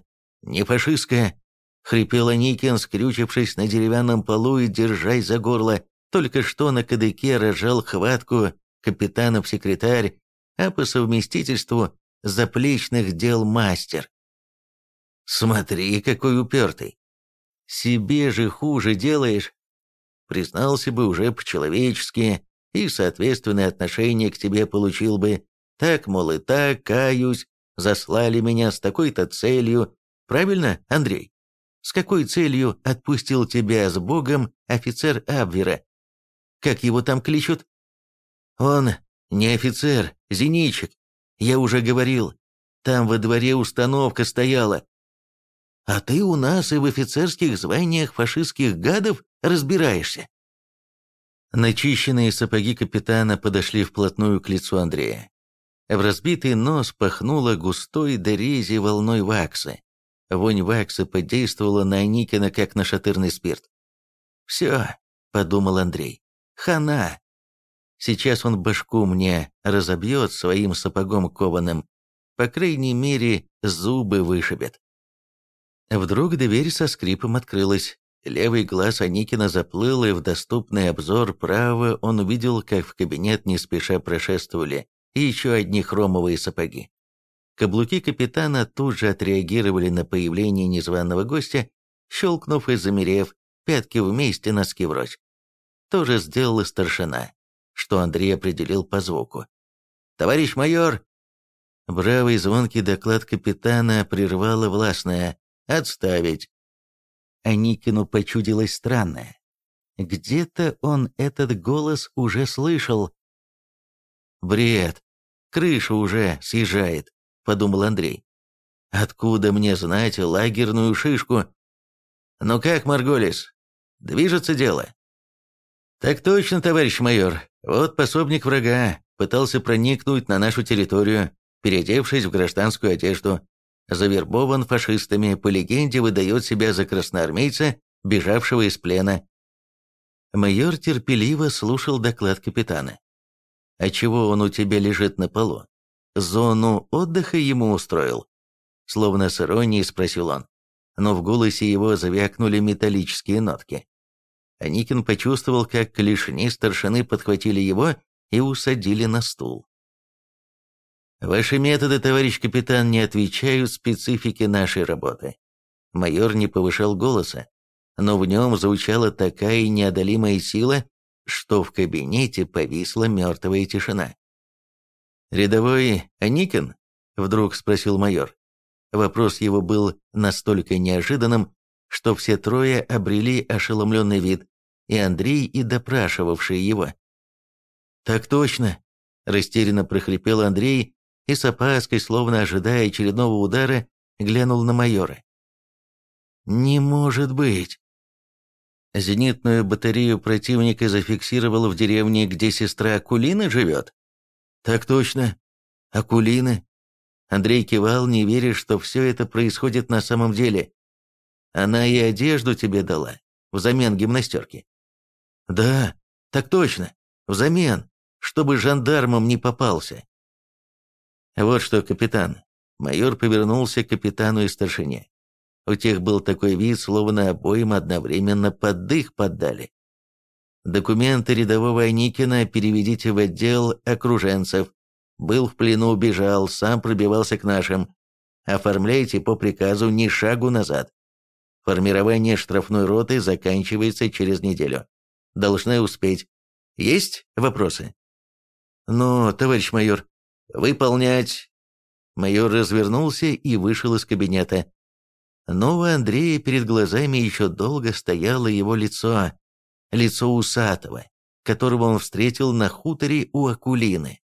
не фашистская!» — хрипел Аникин, скрючившись на деревянном полу и держась за горло. Только что на кадыке разжал хватку капитанов-секретарь, а по совместительству заплечных дел мастер. «Смотри, какой упертый! Себе же хуже делаешь!» Признался бы уже по-человечески, и соответственное отношение к тебе получил бы. Так, мол, и так, каюсь, заслали меня с такой-то целью. Правильно, Андрей? С какой целью отпустил тебя с Богом офицер Абвера? Как его там кличут? Он не офицер, зенитчик. Я уже говорил, там во дворе установка стояла. А ты у нас и в офицерских званиях фашистских гадов разбираешься. Начищенные сапоги капитана подошли вплотную к лицу Андрея. В разбитый нос пахнуло густой до рези волной ваксы. Вонь ваксы подействовала на Аникина, как нашатырный спирт. «Все», — подумал Андрей, — «хана. Сейчас он башку мне разобьет своим сапогом кованым, по крайней мере, зубы вышибет». Вдруг дверь со скрипом открылась. Левый глаз Аникина заплыл, и в доступный обзор правого он увидел, как в кабинет не спеша прошествовали еще одни хромовые сапоги. Каблуки капитана тут же отреагировали на появление незваного гостя, щелкнув и замерев, пятки вместе, носки врозь. То же сделал и старшина, что Андрей определил по звуку. «Товарищ майор!» Бравый звонкий доклад капитана прервало властное «Отставить!». Аникину почудилось странное. Где-то он этот голос уже слышал. «Бред! Крыша уже съезжает», — подумал Андрей. «Откуда мне знать лагерную шишку? Ну как, Марголис, движется дело?» «Так точно, товарищ майор. Вот пособник врага пытался проникнуть на нашу территорию, переодевшись в гражданскую одежду. Завербован фашистами, по легенде выдает себя за красноармейца, бежавшего из плена». Майор терпеливо слушал доклад капитана. «А чего он у тебя лежит на полу? Зону отдыха ему устроил?» Словно с иронией спросил он, но в голосе его завякнули металлические нотки. Аникин почувствовал, как клешни старшины подхватили его и усадили на стул. «Ваши методы, товарищ капитан, не отвечают специфике нашей работы». Майор не повышал голоса, но в нем звучала такая неодолимая сила, что в кабинете повисла мертвая тишина. «Рядовой Аникин?» — вдруг спросил майор. Вопрос его был настолько неожиданным, что все трое обрели ошеломленный вид, и Андрей, и допрашивавший его. «Так точно!» — растерянно прохрипел Андрей, и с опаской, словно ожидая очередного удара, глянул на майора. «Не может быть!» «Зенитную батарею противника зафиксировал в деревне, где сестра Акулины живет?» «Так точно. Акулины». Андрей кивал, не веря, что все это происходит на самом деле. «Она и одежду тебе дала, взамен гимнастерки?» «Да, так точно, взамен, чтобы жандармам не попался». «Вот что, капитан». Майор повернулся к капитану и старшине. У тех был такой вид, словно обоим одновременно под дых поддали. «Документы рядового Аникина переведите в отдел окруженцев. Был в плену, бежал, сам пробивался к нашим. Оформляйте по приказу ни шагу назад. Формирование штрафной роты заканчивается через неделю. Должны успеть. Есть вопросы?» «Ну, товарищ майор, выполнять!» Майор развернулся и вышел из кабинета. Но у Андрея перед глазами еще долго стояло его лицо, лицо усатого, которого он встретил на хуторе у Акулины.